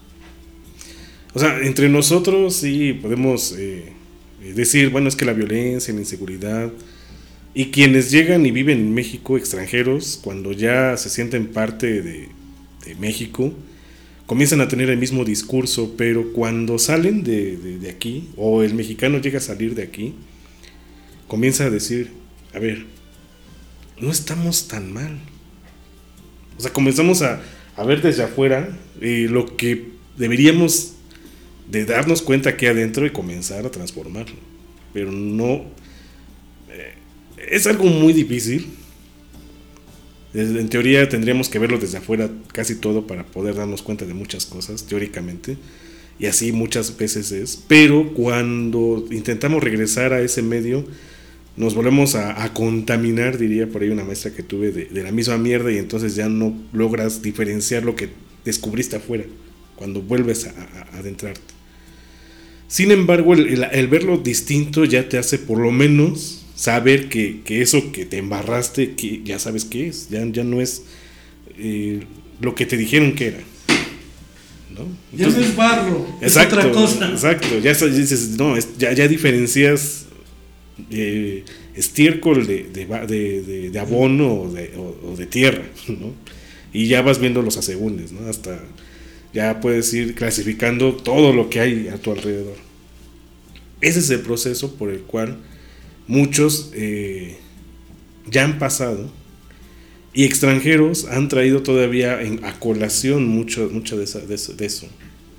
O sea, entre nosotros sí podemos eh, decir, bueno, es que la violencia, la inseguridad, y quienes llegan y viven en México, extranjeros, cuando ya se sienten parte de, de México, comienzan a tener el mismo discurso, pero cuando salen de, de, de aquí, o el mexicano llega a salir de aquí, comienza a decir, a ver, no estamos tan mal. O sea, comenzamos a, a ver desde afuera eh, lo que deberíamos de darnos cuenta aquí adentro y comenzar a transformarlo. Pero no... Eh, es algo muy difícil. En teoría tendríamos que verlo desde afuera casi todo para poder darnos cuenta de muchas cosas, teóricamente, y así muchas veces es, pero cuando intentamos regresar a ese medio, nos volvemos a, a contaminar, diría por ahí una maestra que tuve, de, de la misma mierda, y entonces ya no logras diferenciar lo que descubriste afuera, cuando vuelves a, a, a adentrarte. Sin embargo, el, el, el verlo distinto ya te hace por lo menos saber que, que eso que te embarraste, que ya sabes qué es, ya, ya no es eh, lo que te dijeron que era, ¿no? Entonces, ya no es barro, exacto, es otra cosa. Exacto, ya dices, no, es, ya, ya diferencias eh, estiércol de, de, de, de, de abono o de, o, o de tierra, ¿no? Y ya vas viendo los asegúnes, ¿no? Hasta ya puedes ir clasificando todo lo que hay a tu alrededor. Ese es el proceso por el cual muchos eh, ya han pasado, y extranjeros han traído todavía en, a colación mucho, mucho de, esa, de, eso, de eso.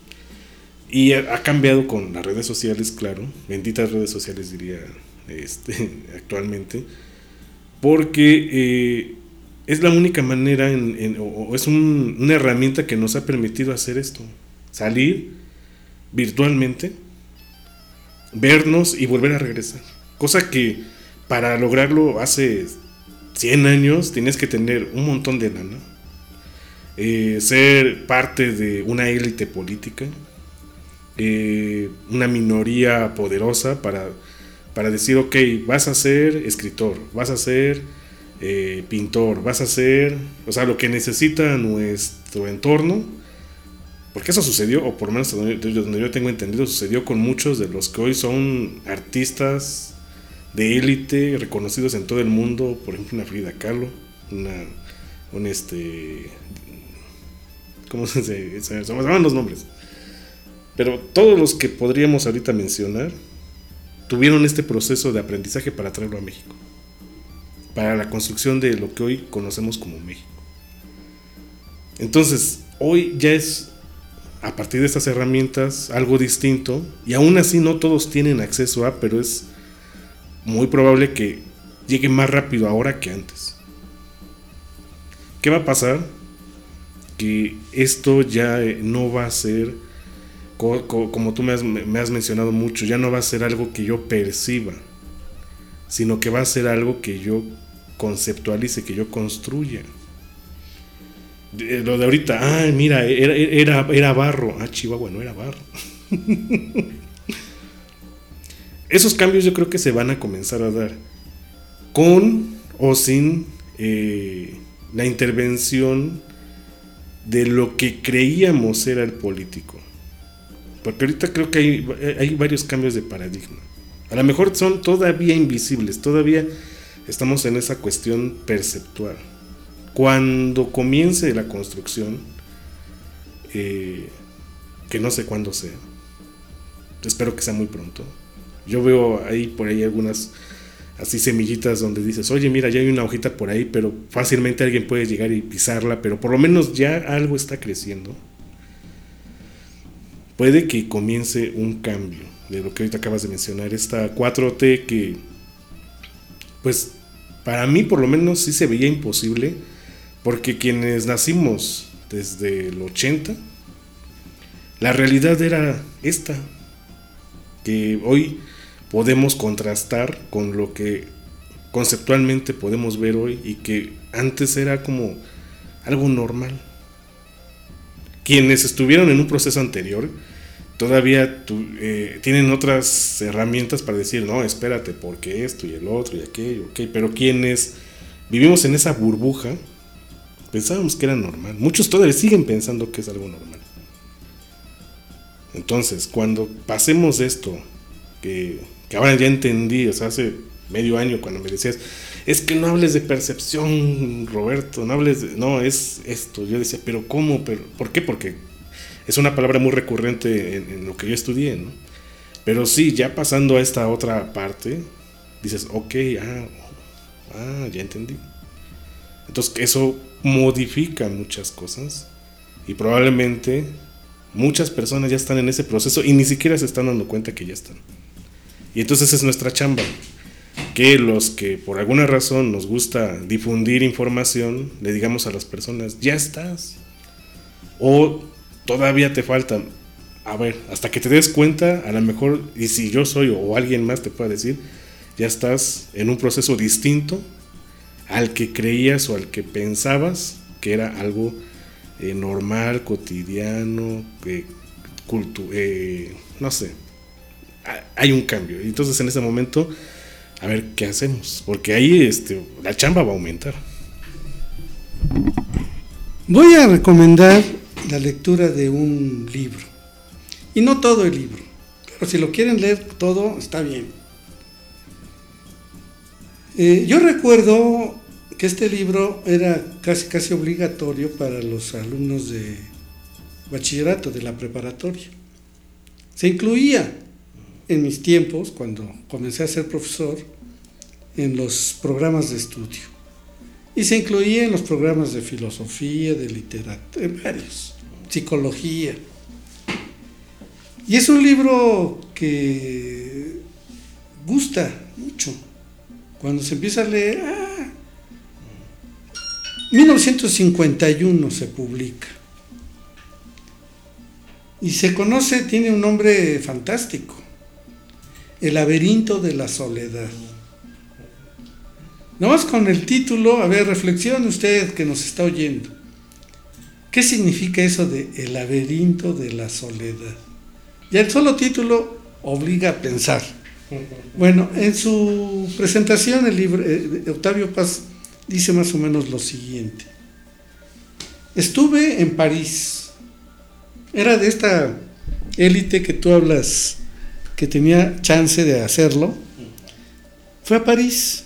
Y ha, ha cambiado con las redes sociales, claro, benditas redes sociales diría este, actualmente, porque eh, es la única manera, en, en, o es un, una herramienta que nos ha permitido hacer esto, salir virtualmente, vernos y volver a regresar. Cosa que para lograrlo hace cien años tienes que tener un montón de lana, eh, ser parte de una élite política, eh, una minoría poderosa para, para decir, ok, vas a ser escritor, vas a ser eh, pintor, vas a ser, o sea, lo que necesita nuestro entorno, porque eso sucedió, o por lo menos donde, donde yo tengo entendido, sucedió con muchos de los que hoy son artistas de élite, reconocidos en todo el mundo, por ejemplo una Frida Kahlo, una, un este, ¿cómo se dice? Se me van los nombres, pero todos los que podríamos ahorita mencionar tuvieron este proceso de aprendizaje para traerlo a México, para la construcción de lo que hoy conocemos como México. Entonces, hoy ya es, a partir de estas herramientas, algo distinto, y aún así no todos tienen acceso a, pero es muy probable que llegue más rápido ahora que antes. ¿Qué va a pasar? Que esto ya no va a ser, co- co- como tú me has, me has mencionado mucho, ya no va a ser algo que yo perciba, sino que va a ser algo que yo conceptualice, que yo construya. De, lo de ahorita, ah, mira, era, era, era barro, ah, Chihuahua, no era barro. Esos cambios yo creo que se van a comenzar a dar, con o sin eh, la intervención de lo que creíamos era el político. Porque ahorita creo que hay, hay varios cambios de paradigma. A lo mejor son todavía invisibles, todavía estamos en esa cuestión perceptual. Cuando comience la construcción, eh, que no sé cuándo sea, espero que sea muy pronto. Yo veo ahí por ahí algunas así semillitas donde dices, oye, mira, ya hay una hojita por ahí, pero fácilmente alguien puede llegar y pisarla, pero por lo menos ya algo está creciendo. Puede que comience un cambio de lo que ahorita acabas de mencionar, esta cuatro T que, pues, para mí por lo menos sí se veía imposible, porque quienes nacimos desde el ochenta, la realidad era esta, que hoy podemos contrastar con lo que conceptualmente podemos ver hoy y que antes era como algo normal. Quienes estuvieron en un proceso anterior todavía tu, eh, tienen otras herramientas para decir, no, espérate, porque esto y el otro y aquello, ok, pero quienes vivimos en esa burbuja pensábamos que era normal. Muchos todavía siguen pensando que es algo normal. Entonces, cuando pasemos esto, que, que ahora ya entendí, o sea, hace medio año cuando me decías, es que no hables de percepción, Roberto, no hables de, no, es esto. Yo decía, pero ¿cómo? ¿Pero por qué? Porque es una palabra muy recurrente en, en lo que yo estudié, ¿no? Pero sí, ya pasando a esta otra parte, dices, ok, ah, ah, ya entendí. Entonces, eso modifica muchas cosas y probablemente muchas personas ya están en ese proceso y ni siquiera se están dando cuenta que ya están. Y entonces es nuestra chamba, que los que por alguna razón nos gusta difundir información, le digamos a las personas, ya estás, o todavía te faltan. A ver, hasta que te des cuenta, a lo mejor, y si yo soy o alguien más te puede decir, ya estás en un proceso distinto al que creías o al que pensabas que era algo eh, normal, cotidiano, eh, cultu eh, no sé, hay un cambio. Entonces en ese momento, a ver qué hacemos, porque ahí este, la chamba va a aumentar. Voy a recomendar la lectura de un libro, y no todo el libro, pero si lo quieren leer todo, está bien. Eh, yo recuerdo que este libro era casi, casi obligatorio para los alumnos de bachillerato, de la preparatoria. Se incluía en mis tiempos, cuando comencé a ser profesor, en los programas de estudio. Y se incluía en los programas de filosofía, de literatura, en varios, psicología. Y es un libro que gusta mucho. Cuando se empieza a leer, ah, mil novecientos cincuenta y uno se publica. Y se conoce, tiene un nombre fantástico, El laberinto de la soledad. Nomás con el título, a ver, reflexione usted que nos está oyendo. ¿Qué significa eso de El laberinto de la soledad? Ya el solo título obliga a pensar. Bueno, en su presentación el libro, eh, Octavio Paz dice más o menos lo siguiente. Estuve en París. Era de esta élite que tú hablas, que tenía chance de hacerlo. Fue a París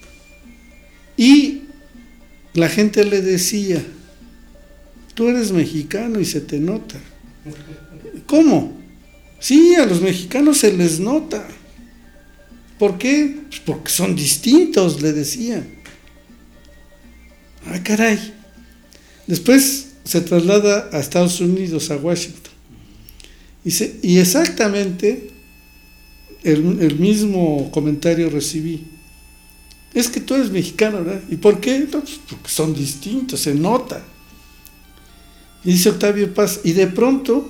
y la gente le decía, tú eres mexicano y se te nota. ¿Cómo? Sí, a los mexicanos se les nota. ¿Por qué? Pues porque son distintos, le decían. Ah, caray. Después se traslada a Estados Unidos, a Washington. Y, se, y exactamente el, el mismo comentario recibí. Es que tú eres mexicano, ¿verdad? ¿Y por qué? No, pues porque son distintos, se nota. Y dice Octavio Paz, y de pronto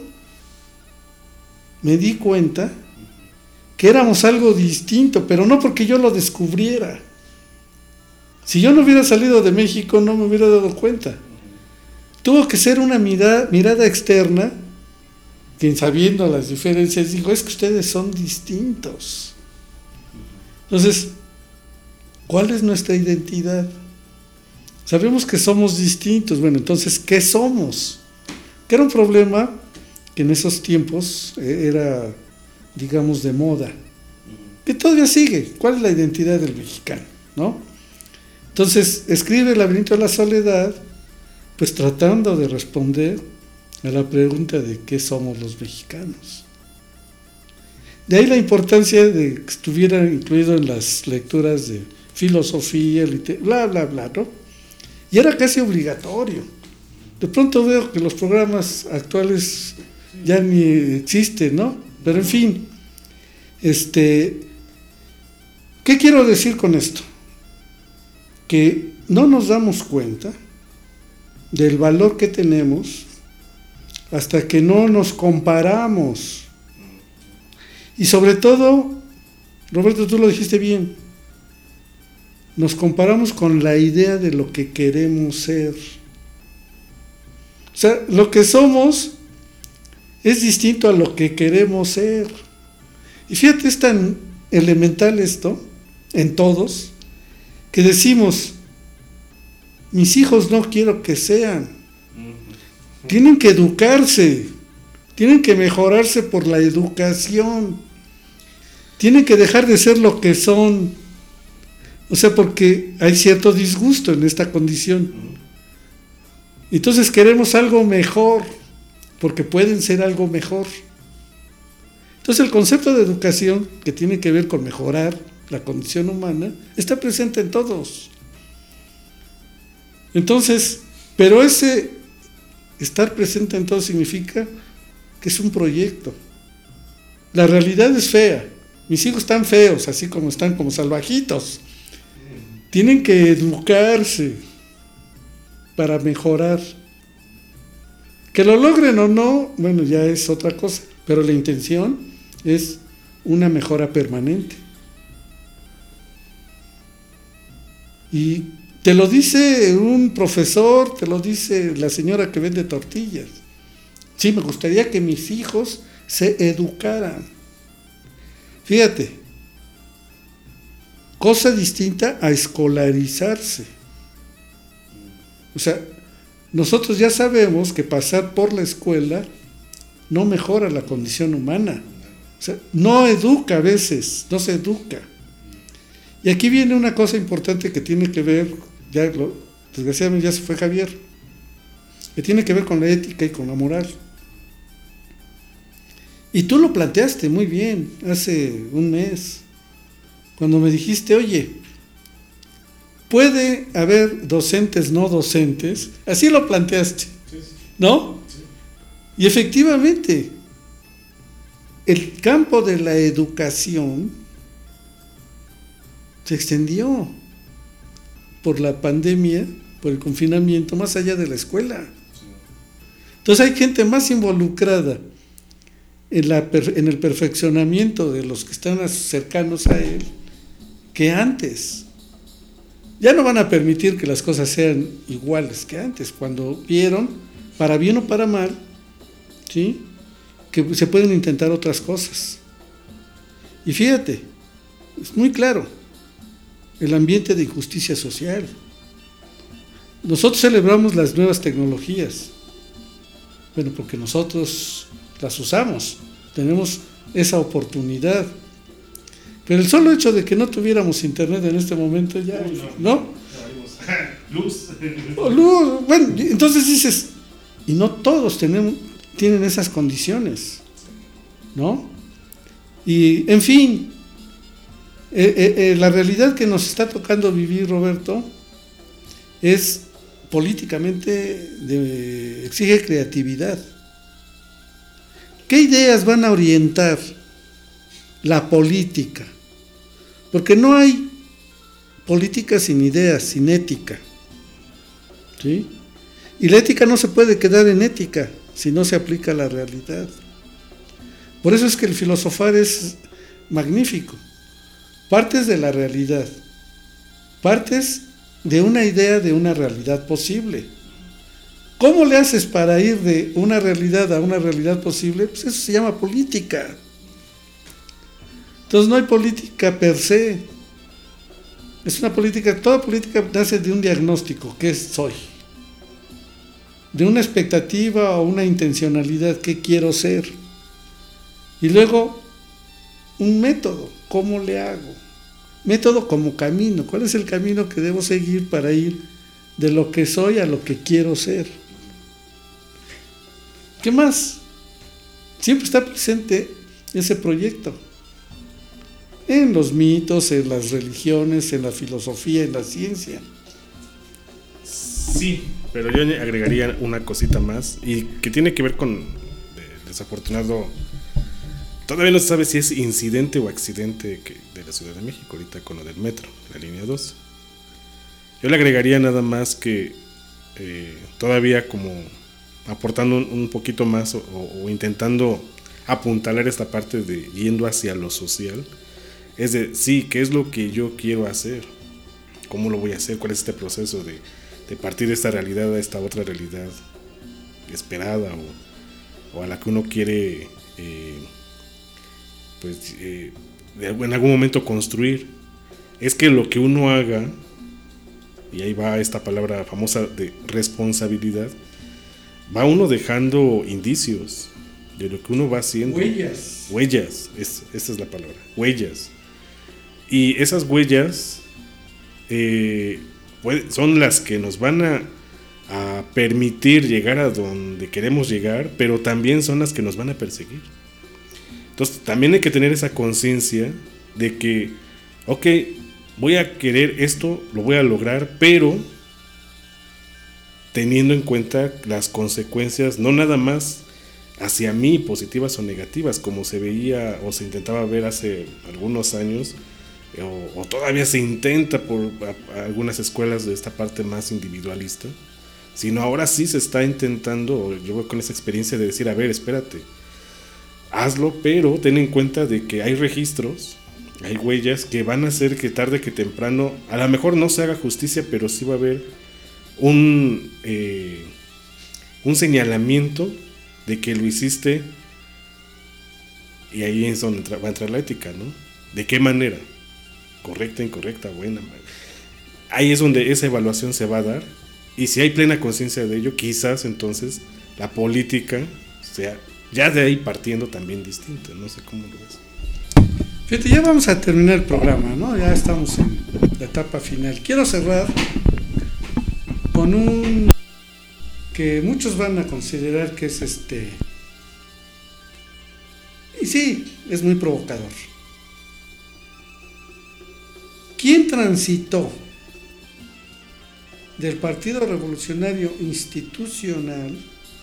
me di cuenta que éramos algo distinto, pero no porque yo lo descubriera. Si yo no hubiera salido de México, no me hubiera dado cuenta. Tuvo que ser una mirada, mirada externa, que sabiendo las diferencias, dijo, es que ustedes son distintos. Entonces, ¿cuál es nuestra identidad? Sabemos que somos distintos. Bueno, entonces, ¿qué somos? Que era un problema que en esos tiempos era, digamos, de moda, que todavía sigue. ¿Cuál es la identidad del mexicano? ¿No? Entonces, escribe El laberinto de la soledad, pues tratando de responder a la pregunta de qué somos los mexicanos. De ahí la importancia de que estuviera incluido en las lecturas de filosofía, bla, bla, bla, ¿no? Y era casi obligatorio. De pronto veo que los programas actuales ya ni existen, ¿no? Pero en fin, este, ¿qué quiero decir con esto? Que no nos damos cuenta del valor que tenemos hasta que no nos comparamos. Y sobre todo, Roberto, tú lo dijiste bien, nos comparamos con la idea de lo que queremos ser. O sea, lo que somos es distinto a lo que queremos ser. Y fíjate, es tan elemental esto, en todos, que decimos, mis hijos no quiero que sean. Tienen que educarse, tienen que mejorarse por la educación, tienen que dejar de ser lo que son. O sea, porque hay cierto disgusto en esta condición. Entonces queremos algo mejor, porque pueden ser algo mejor. Entonces el concepto de educación, que tiene que ver con mejorar la condición humana, está presente en todos. Entonces, pero ese estar presente en todos significa que es un proyecto. La realidad es fea, Mis hijos están feos, así como están como salvajitos. Tienen que educarse para mejorar. Que lo logren o no, bueno, ya es otra cosa, pero la intención es una mejora permanente. Y te lo dice un profesor, te lo dice la señora que vende tortillas. Sí, me gustaría que mis hijos se educaran. Fíjate, cosa distinta a escolarizarse. O sea, nosotros ya sabemos que pasar por la escuela no mejora la condición humana. O sea, no educa a veces, no se educa. Y aquí viene una cosa importante que tiene que ver, ya lo, desgraciadamente ya se fue Javier, que tiene que ver con la ética y con la moral. Y tú lo planteaste muy bien hace un mes, cuando me dijiste, oye, puede haber docentes no docentes, así lo planteaste, ¿no? Y efectivamente, el campo de la educación se extendió por la pandemia, por el confinamiento, más allá de la escuela. Entonces hay gente más involucrada en, la, en el perfeccionamiento de los que están cercanos a él que antes. Ya no van a permitir que las cosas sean iguales que antes, cuando vieron, para bien o para mal, ¿sí?, que se pueden intentar otras cosas. Y fíjate, es muy claro, el ambiente de injusticia social. Nosotros celebramos las nuevas tecnologías, bueno, porque nosotros las usamos, tenemos esa oportunidad. Pero el solo hecho de que no tuviéramos internet en este momento ya, ¿no? Luz. Oh, luz. Bueno, entonces dices, y no todos tenemos, tienen esas condiciones, ¿no? Y, en fin, eh, eh, eh, la realidad que nos está tocando vivir, Roberto, es políticamente, de, exige creatividad. ¿Qué ideas van a orientar la política? Porque no hay política sin ideas, sin ética, ¿sí? Y la ética no se puede quedar en ética si no se aplica a la realidad. Por eso es que el filosofar es magnífico. Partes de la realidad, partes de una idea de una realidad posible. ¿Cómo le haces para ir de una realidad a una realidad posible? Pues eso se llama política. Entonces no hay política per se. Es una política, toda política nace de un diagnóstico, ¿qué soy? De una expectativa o una intencionalidad, ¿qué quiero ser? Y luego, un método, ¿cómo le hago? Método como camino, ¿cuál es el camino que debo seguir para ir de lo que soy a lo que quiero ser? ¿Qué más? Siempre está presente ese proyecto. En los mitos, en las religiones, en la filosofía, en la ciencia. Sí, pero yo agregaría una cosita más, y que tiene que ver con, de, desafortunado, todavía no se sabe si es incidente o accidente que, de la Ciudad de México, ahorita con lo del metro, la línea dos. Yo le agregaría nada más que eh, todavía como aportando un, un poquito más o, o intentando apuntalar esta parte de yendo hacia lo social. Es de, sí, ¿qué es lo que yo quiero hacer? ¿Cómo lo voy a hacer? ¿Cuál es este proceso de, de partir de esta realidad a esta otra realidad esperada o, o a la que uno quiere eh, pues eh, en algún momento construir? Es que lo que uno haga, y ahí va esta palabra famosa de responsabilidad, va uno dejando indicios de lo que uno va haciendo. Huellas. Huellas, es, esa es la palabra, huellas. Y esas huellas eh, puede, son las que nos van a, a permitir llegar a donde queremos llegar, pero también son las que nos van a perseguir. Entonces también hay que tener esa conciencia de que, ok, voy a querer esto, lo voy a lograr, pero teniendo en cuenta las consecuencias, no nada más hacia mí, positivas o negativas, como se veía o se intentaba ver hace algunos años, o, o todavía se intenta por a, a algunas escuelas de esta parte más individualista, sino ahora sí se está intentando, yo voy con esa experiencia de decir, a ver, espérate, hazlo, pero ten en cuenta de que hay registros, hay huellas que van a hacer que tarde que temprano, a lo mejor no se haga justicia, pero sí va a haber un, eh, un señalamiento de que lo hiciste, y ahí es donde entra, va a entrar la ética, ¿no? ¿De qué manera? Correcta, incorrecta, buena. Ahí es donde esa evaluación se va a dar, y si hay plena conciencia de ello, quizás entonces la política sea ya de ahí partiendo también distinta. No sé cómo lo ves. Fíjate, ya vamos a terminar el programa, ¿no? Ya estamos en la etapa final. Quiero cerrar con un que muchos van a considerar que es este, y sí, es muy provocador. ¿Quién transitó del Partido Revolucionario Institucional,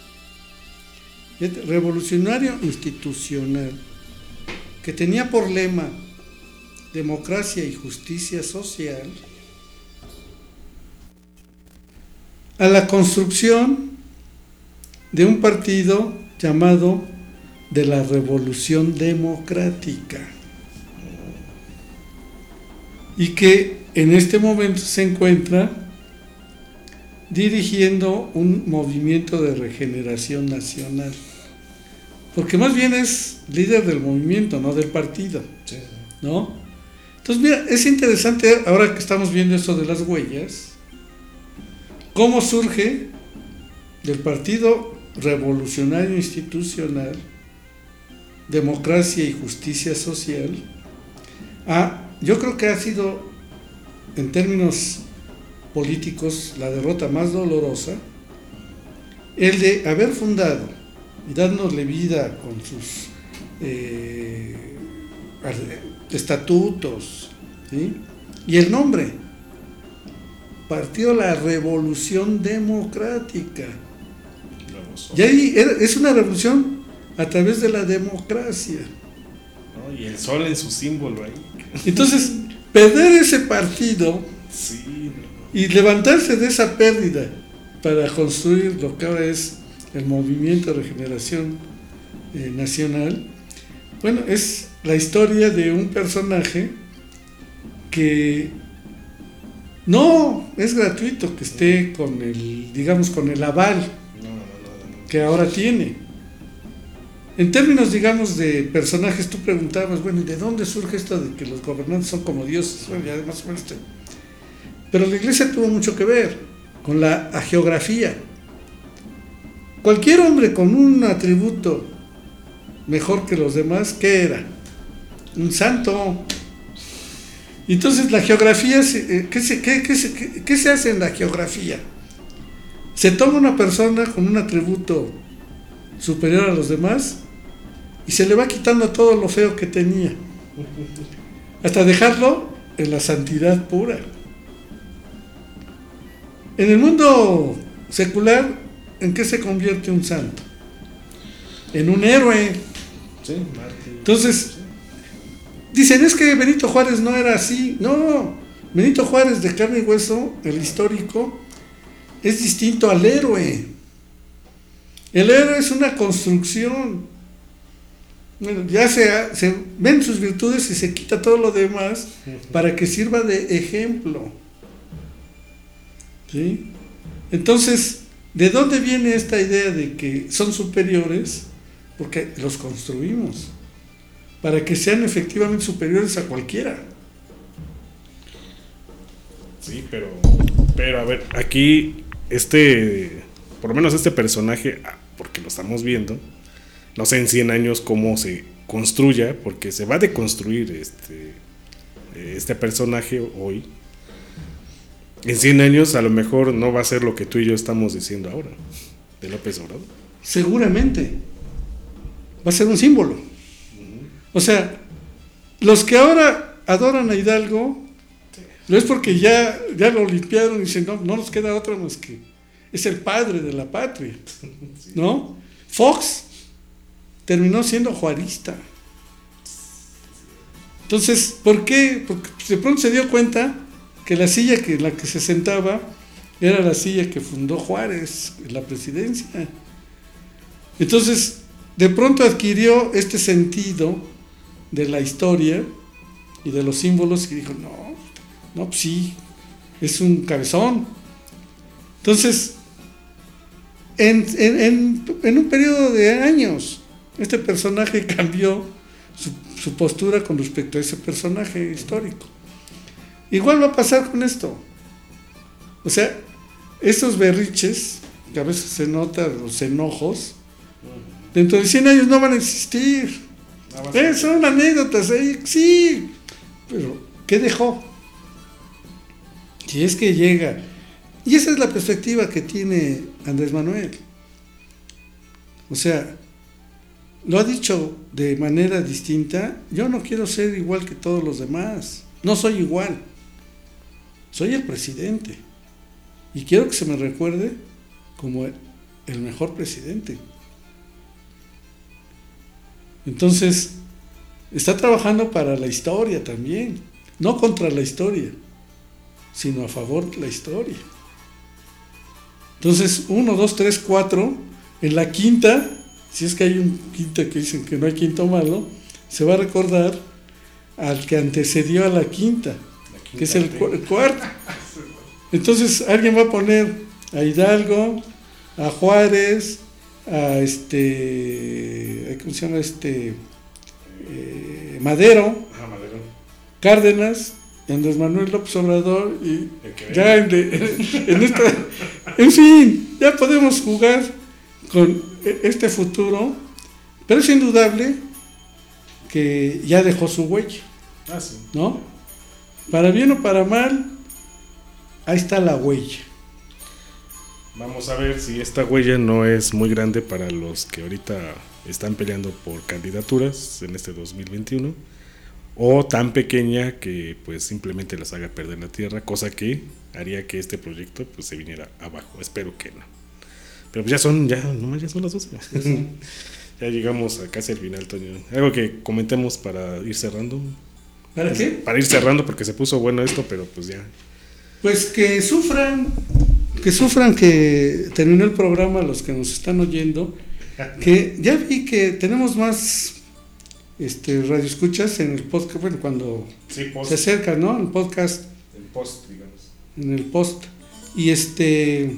revolucionario institucional, que tenía por lema democracia y justicia social, a la construcción de un partido llamado de la Revolución Democrática, y que en este momento se encuentra dirigiendo un movimiento de regeneración nacional? Porque más bien es líder del movimiento, no del partido, ¿no? Entonces, mira, es interesante ahora que estamos viendo esto de las huellas, cómo surge del Partido Revolucionario Institucional, Democracia y Justicia Social, a, yo creo que ha sido, en términos políticos, la derrota más dolorosa, el de haber fundado y dándole vida con sus eh, estatutos, ¿sí? Y el nombre, Partido La Revolución Democrática. Y ahí es una revolución a través de la democracia, ¿no? Y el sol en su símbolo ahí. Entonces, perder ese partido, sí, no. Y levantarse de esa pérdida para construir lo que ahora es el movimiento de regeneración eh, nacional, bueno, es la historia de un personaje que no es gratuito que esté con el, digamos, con el aval que ahora tiene. En términos, digamos, de personajes, tú preguntabas, bueno, ¿y de dónde surge esto de que los gobernantes son como dioses? Bueno, ya más o menos te... Pero la iglesia tuvo mucho que ver con la hagiografía. Cualquier hombre con un atributo mejor que los demás, ¿qué era? Un santo. Entonces la geografía, ¿qué se, qué, qué, qué, qué se hace en la geografía? Se toma una persona con un atributo superior a los demás y se le va quitando todo lo feo que tenía, hasta dejarlo en la santidad pura. En el mundo secular, ¿en qué se convierte un santo? En un héroe. Sí, entonces, dicen, es que Benito Juárez no era así. No, Benito Juárez de carne y hueso, el histórico, es distinto al héroe. El héroe es una construcción. Bueno, ya se, se ven sus virtudes y se quita todo lo demás para que sirva de ejemplo. ¿Sí? Entonces, ¿de dónde viene esta idea de que son superiores? Porque los construimos para que sean efectivamente superiores a cualquiera. Sí, pero, pero a ver, aquí este, por lo menos este personaje, porque lo estamos viendo, no sé en cien años cómo se construya, porque se va a deconstruir este, este personaje hoy. En cien años a lo mejor no va a ser lo que tú y yo estamos diciendo ahora, de López Obrador. Seguramente. Va a ser un símbolo. O sea, los que ahora adoran a Hidalgo, no es porque ya, ya lo limpiaron y dicen, no, no nos queda otra más que es el padre de la patria, ¿no? Fox terminó siendo juarista. Entonces, ¿por qué? Porque de pronto se dio cuenta que la silla que la que se sentaba era la silla que fundó Juárez, la presidencia. Entonces, de pronto adquirió este sentido de la historia y de los símbolos y dijo, no, no, pues sí, es un cabezón. Entonces, en, en, en, en un periodo de años, este personaje cambió su, su postura con respecto a ese personaje histórico. Igual va a pasar con esto. O sea, estos berriches, que a veces se notan los enojos, dentro de cien años no van a existir. Eh, son anécdotas, eh, sí, pero ¿qué dejó? Si es que llega. Y esa es la perspectiva que tiene Andrés Manuel. O sea, lo ha dicho de manera distinta, yo no quiero ser igual que todos los demás, no soy igual, soy el presidente y quiero que se me recuerde como el mejor presidente. Entonces, está trabajando para la historia también, no contra la historia, sino a favor de la historia. Entonces, uno, dos, tres, cuatro, en la quinta, si es que hay un quinto que dicen que no hay quinto malo, se va a recordar al que antecedió a la quinta, la quinta que es el, cu- el cuarto. Entonces, alguien va a poner a Hidalgo, a Juárez, a este, ¿cómo se llama este? Eh, Madero, Ah, Madero. Cárdenas, Andrés Manuel López Obrador, y ya en, de, en esta, en fin, ya podemos jugar con este futuro, pero es indudable que ya dejó su huella, Ah, sí. ¿no? Para bien o para mal, ahí está la huella. Vamos a ver si esta huella no es muy grande para los que ahorita están peleando por candidaturas en este dos mil veintiuno, o tan pequeña que pues simplemente las haga perder la tierra, cosa que haría que este proyecto pues se viniera abajo. Espero que no. Pero pues ya son, ya, no, ya son las doce. Ya llegamos a casi al final, Toño. Algo que comentemos para ir cerrando. ¿Para qué? Para ir cerrando, porque se puso bueno esto, pero pues ya. Pues que sufran, que sufran que terminó el programa los que nos están oyendo, que ya vi que tenemos más este radioescuchas en el podcast, bueno, cuando Sí, post. se acerca, ¿no? El podcast, El post, digamos. en el post. Y este,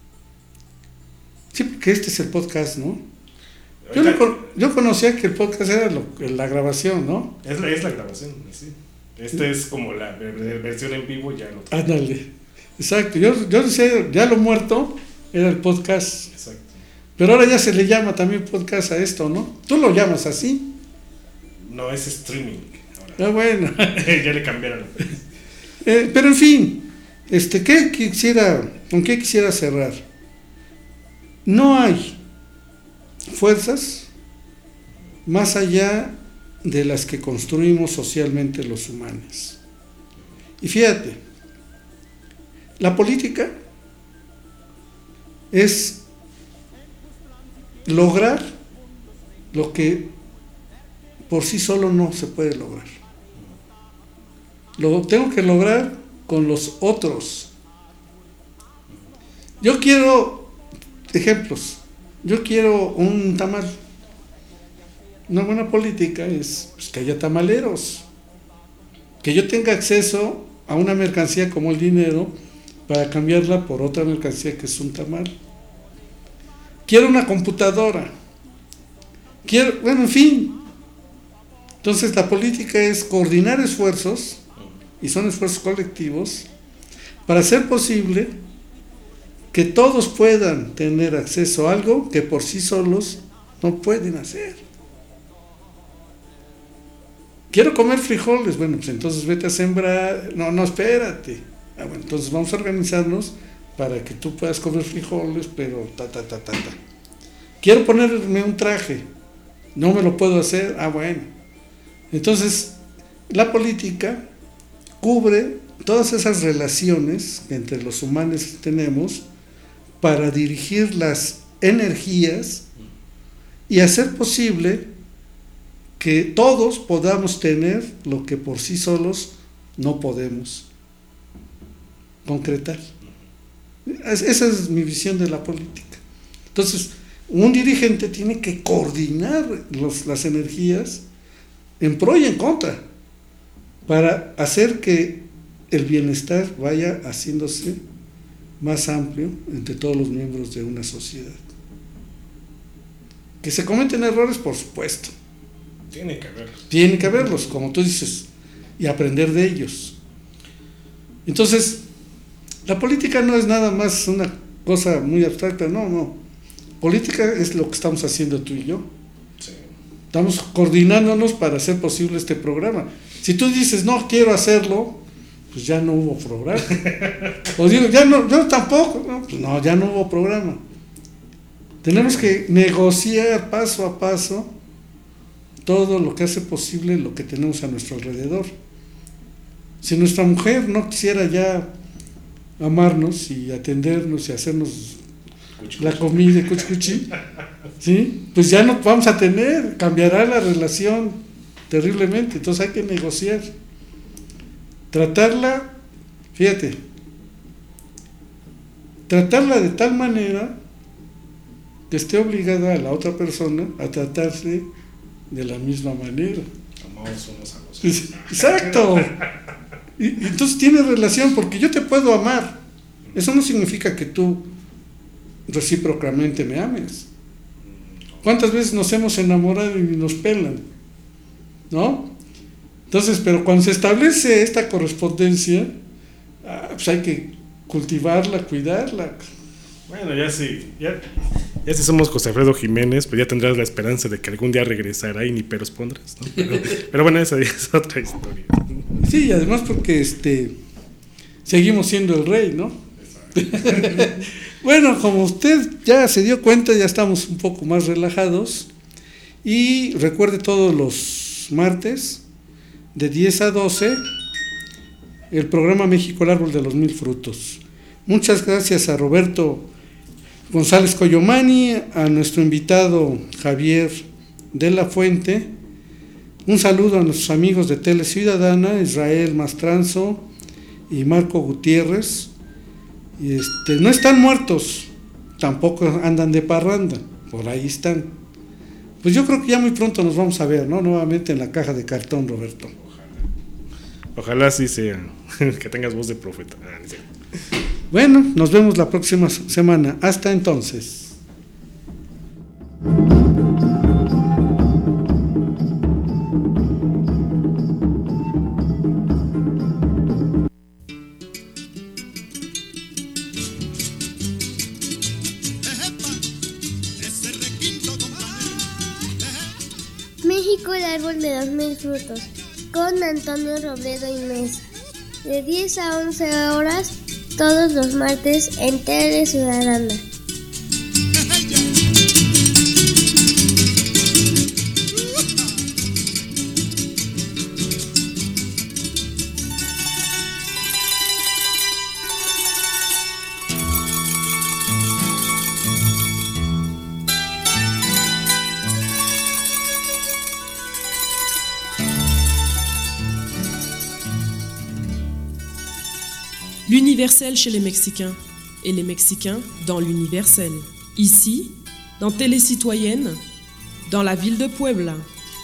sí, porque este es el podcast, ¿no? Yo, no con- yo conocía que el podcast era lo- la grabación, ¿no? Es la, es la grabación, sí. Esta es como la ver- versión en vivo, ya no. Ándale, exacto. Yo, yo decía, ya lo muerto era el podcast. Exacto. Pero ahora ya se le llama también podcast a esto, ¿no? Tú lo llamas así. No, es streaming. Ah, bueno. Ya le cambiaron. Eh, pero en fin, este, ¿qué quisiera, con qué quisiera cerrar? No hay fuerzas más allá de las que construimos socialmente los humanos. Y fíjate, la política es lograr lo que por sí solo no se puede lograr. Lo tengo que lograr con los otros. Yo quiero ejemplos. Yo quiero un tamal. Una buena política es pues, que haya tamaleros. Que yo tenga acceso a una mercancía como el dinero para cambiarla por otra mercancía que es un tamal. Quiero una computadora. Quiero, bueno, en fin. Entonces la política es coordinar esfuerzos, y son esfuerzos colectivos, para hacer posible que todos puedan tener acceso a algo que por sí solos no pueden hacer. Quiero comer frijoles, bueno, pues entonces vete a sembrar, no, no, espérate. Ah, bueno, entonces vamos a organizarnos para que tú puedas comer frijoles, pero ta, ta, ta, ta, ta. Quiero ponerme un traje, no me lo puedo hacer, ah, bueno. Entonces, la política cubre todas esas relaciones que entre los humanos tenemos para dirigir las energías y hacer posible que todos podamos tener lo que por sí solos no podemos concretar. Esa es mi visión de la política. Entonces, un dirigente tiene que coordinar los, las energías en pro y en contra para hacer que el bienestar vaya haciéndose más amplio entre todos los miembros de una sociedad. Que se cometen errores, por supuesto. Tiene que haberlos. Tiene que haberlos, como tú dices, y aprender de ellos. Entonces, la política no es nada más una cosa muy abstracta, no, no. Política es lo que estamos haciendo tú y yo. Sí. Estamos coordinándonos para hacer posible este programa. Si tú dices, no quiero hacerlo, pues ya no hubo programa. O digo, ya no, yo tampoco, no, pues no, ya no hubo programa. Tenemos que negociar paso a paso todo lo que hace posible lo que tenemos a nuestro alrededor. Si nuestra mujer no quisiera ya amarnos y atendernos y hacernos cuchi, la comida, cuchi, cuchi, ¿sí? Pues ya no vamos a tener, cambiará la relación terriblemente. Entonces hay que negociar, tratarla, fíjate, tratarla de tal manera que esté obligada a la otra persona a tratarse de la misma manera. Amamos unos a los otros. Exacto. Y, y entonces tiene relación, porque yo te puedo amar. Eso no significa que tú recíprocamente me ames. ¿Cuántas veces nos hemos enamorado y nos pelan? ¿No? Entonces, pero cuando se establece esta correspondencia, ah, pues hay que cultivarla, cuidarla. Bueno, ya sí, ya, ya si somos José Alfredo Jiménez, pues ya tendrás la esperanza de que algún día regresará y ni peros pondrás, ¿no? Pero, pero bueno, esa es otra historia. Sí, y además porque este seguimos siendo el rey, ¿no? Bueno, como usted ya se dio cuenta, ya estamos un poco más relajados. Y recuerde, todos los martes de diez a doce el programa México, el árbol de los mil frutos. Muchas gracias a Roberto González Coyomani, a nuestro invitado Javier de la Fuente. Un saludo a nuestros amigos de Tele Ciudadana, Israel Mastranzo y Marco Gutiérrez. Y este, no están muertos, tampoco andan de parranda, por ahí están. Pues yo creo que ya muy pronto nos vamos a ver, ¿no? Nuevamente en la caja de cartón, Roberto. Ojalá, ojalá sí sea, que tengas voz de profeta. Ah, no sé. Bueno, nos vemos la próxima semana. Hasta entonces. México, el árbol de los mil frutos, con Antonio Robledo y Mesa, de diez a once horas, todos los martes en Tele Ciudadana. L'universel chez les Mexicains et les Mexicains dans l'universel. Ici, dans Télé Citoyenne, dans la ville de Puebla.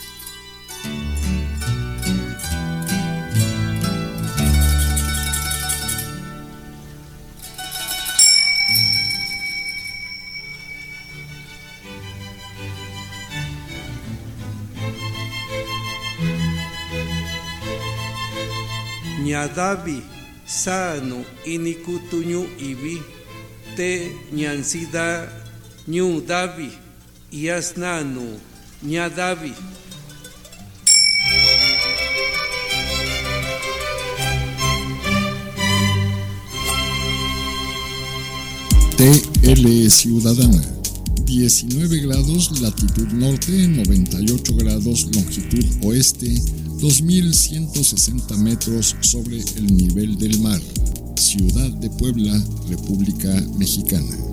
Ñadavi sano inikutuñu ibi te ñansida ñu davi yasnanu ñadavi. T L Ciudadana, diecinueve grados latitud norte, noventa y ocho grados longitud oeste, dos mil ciento sesenta metros sobre el nivel del mar. Ciudad de Puebla, República Mexicana.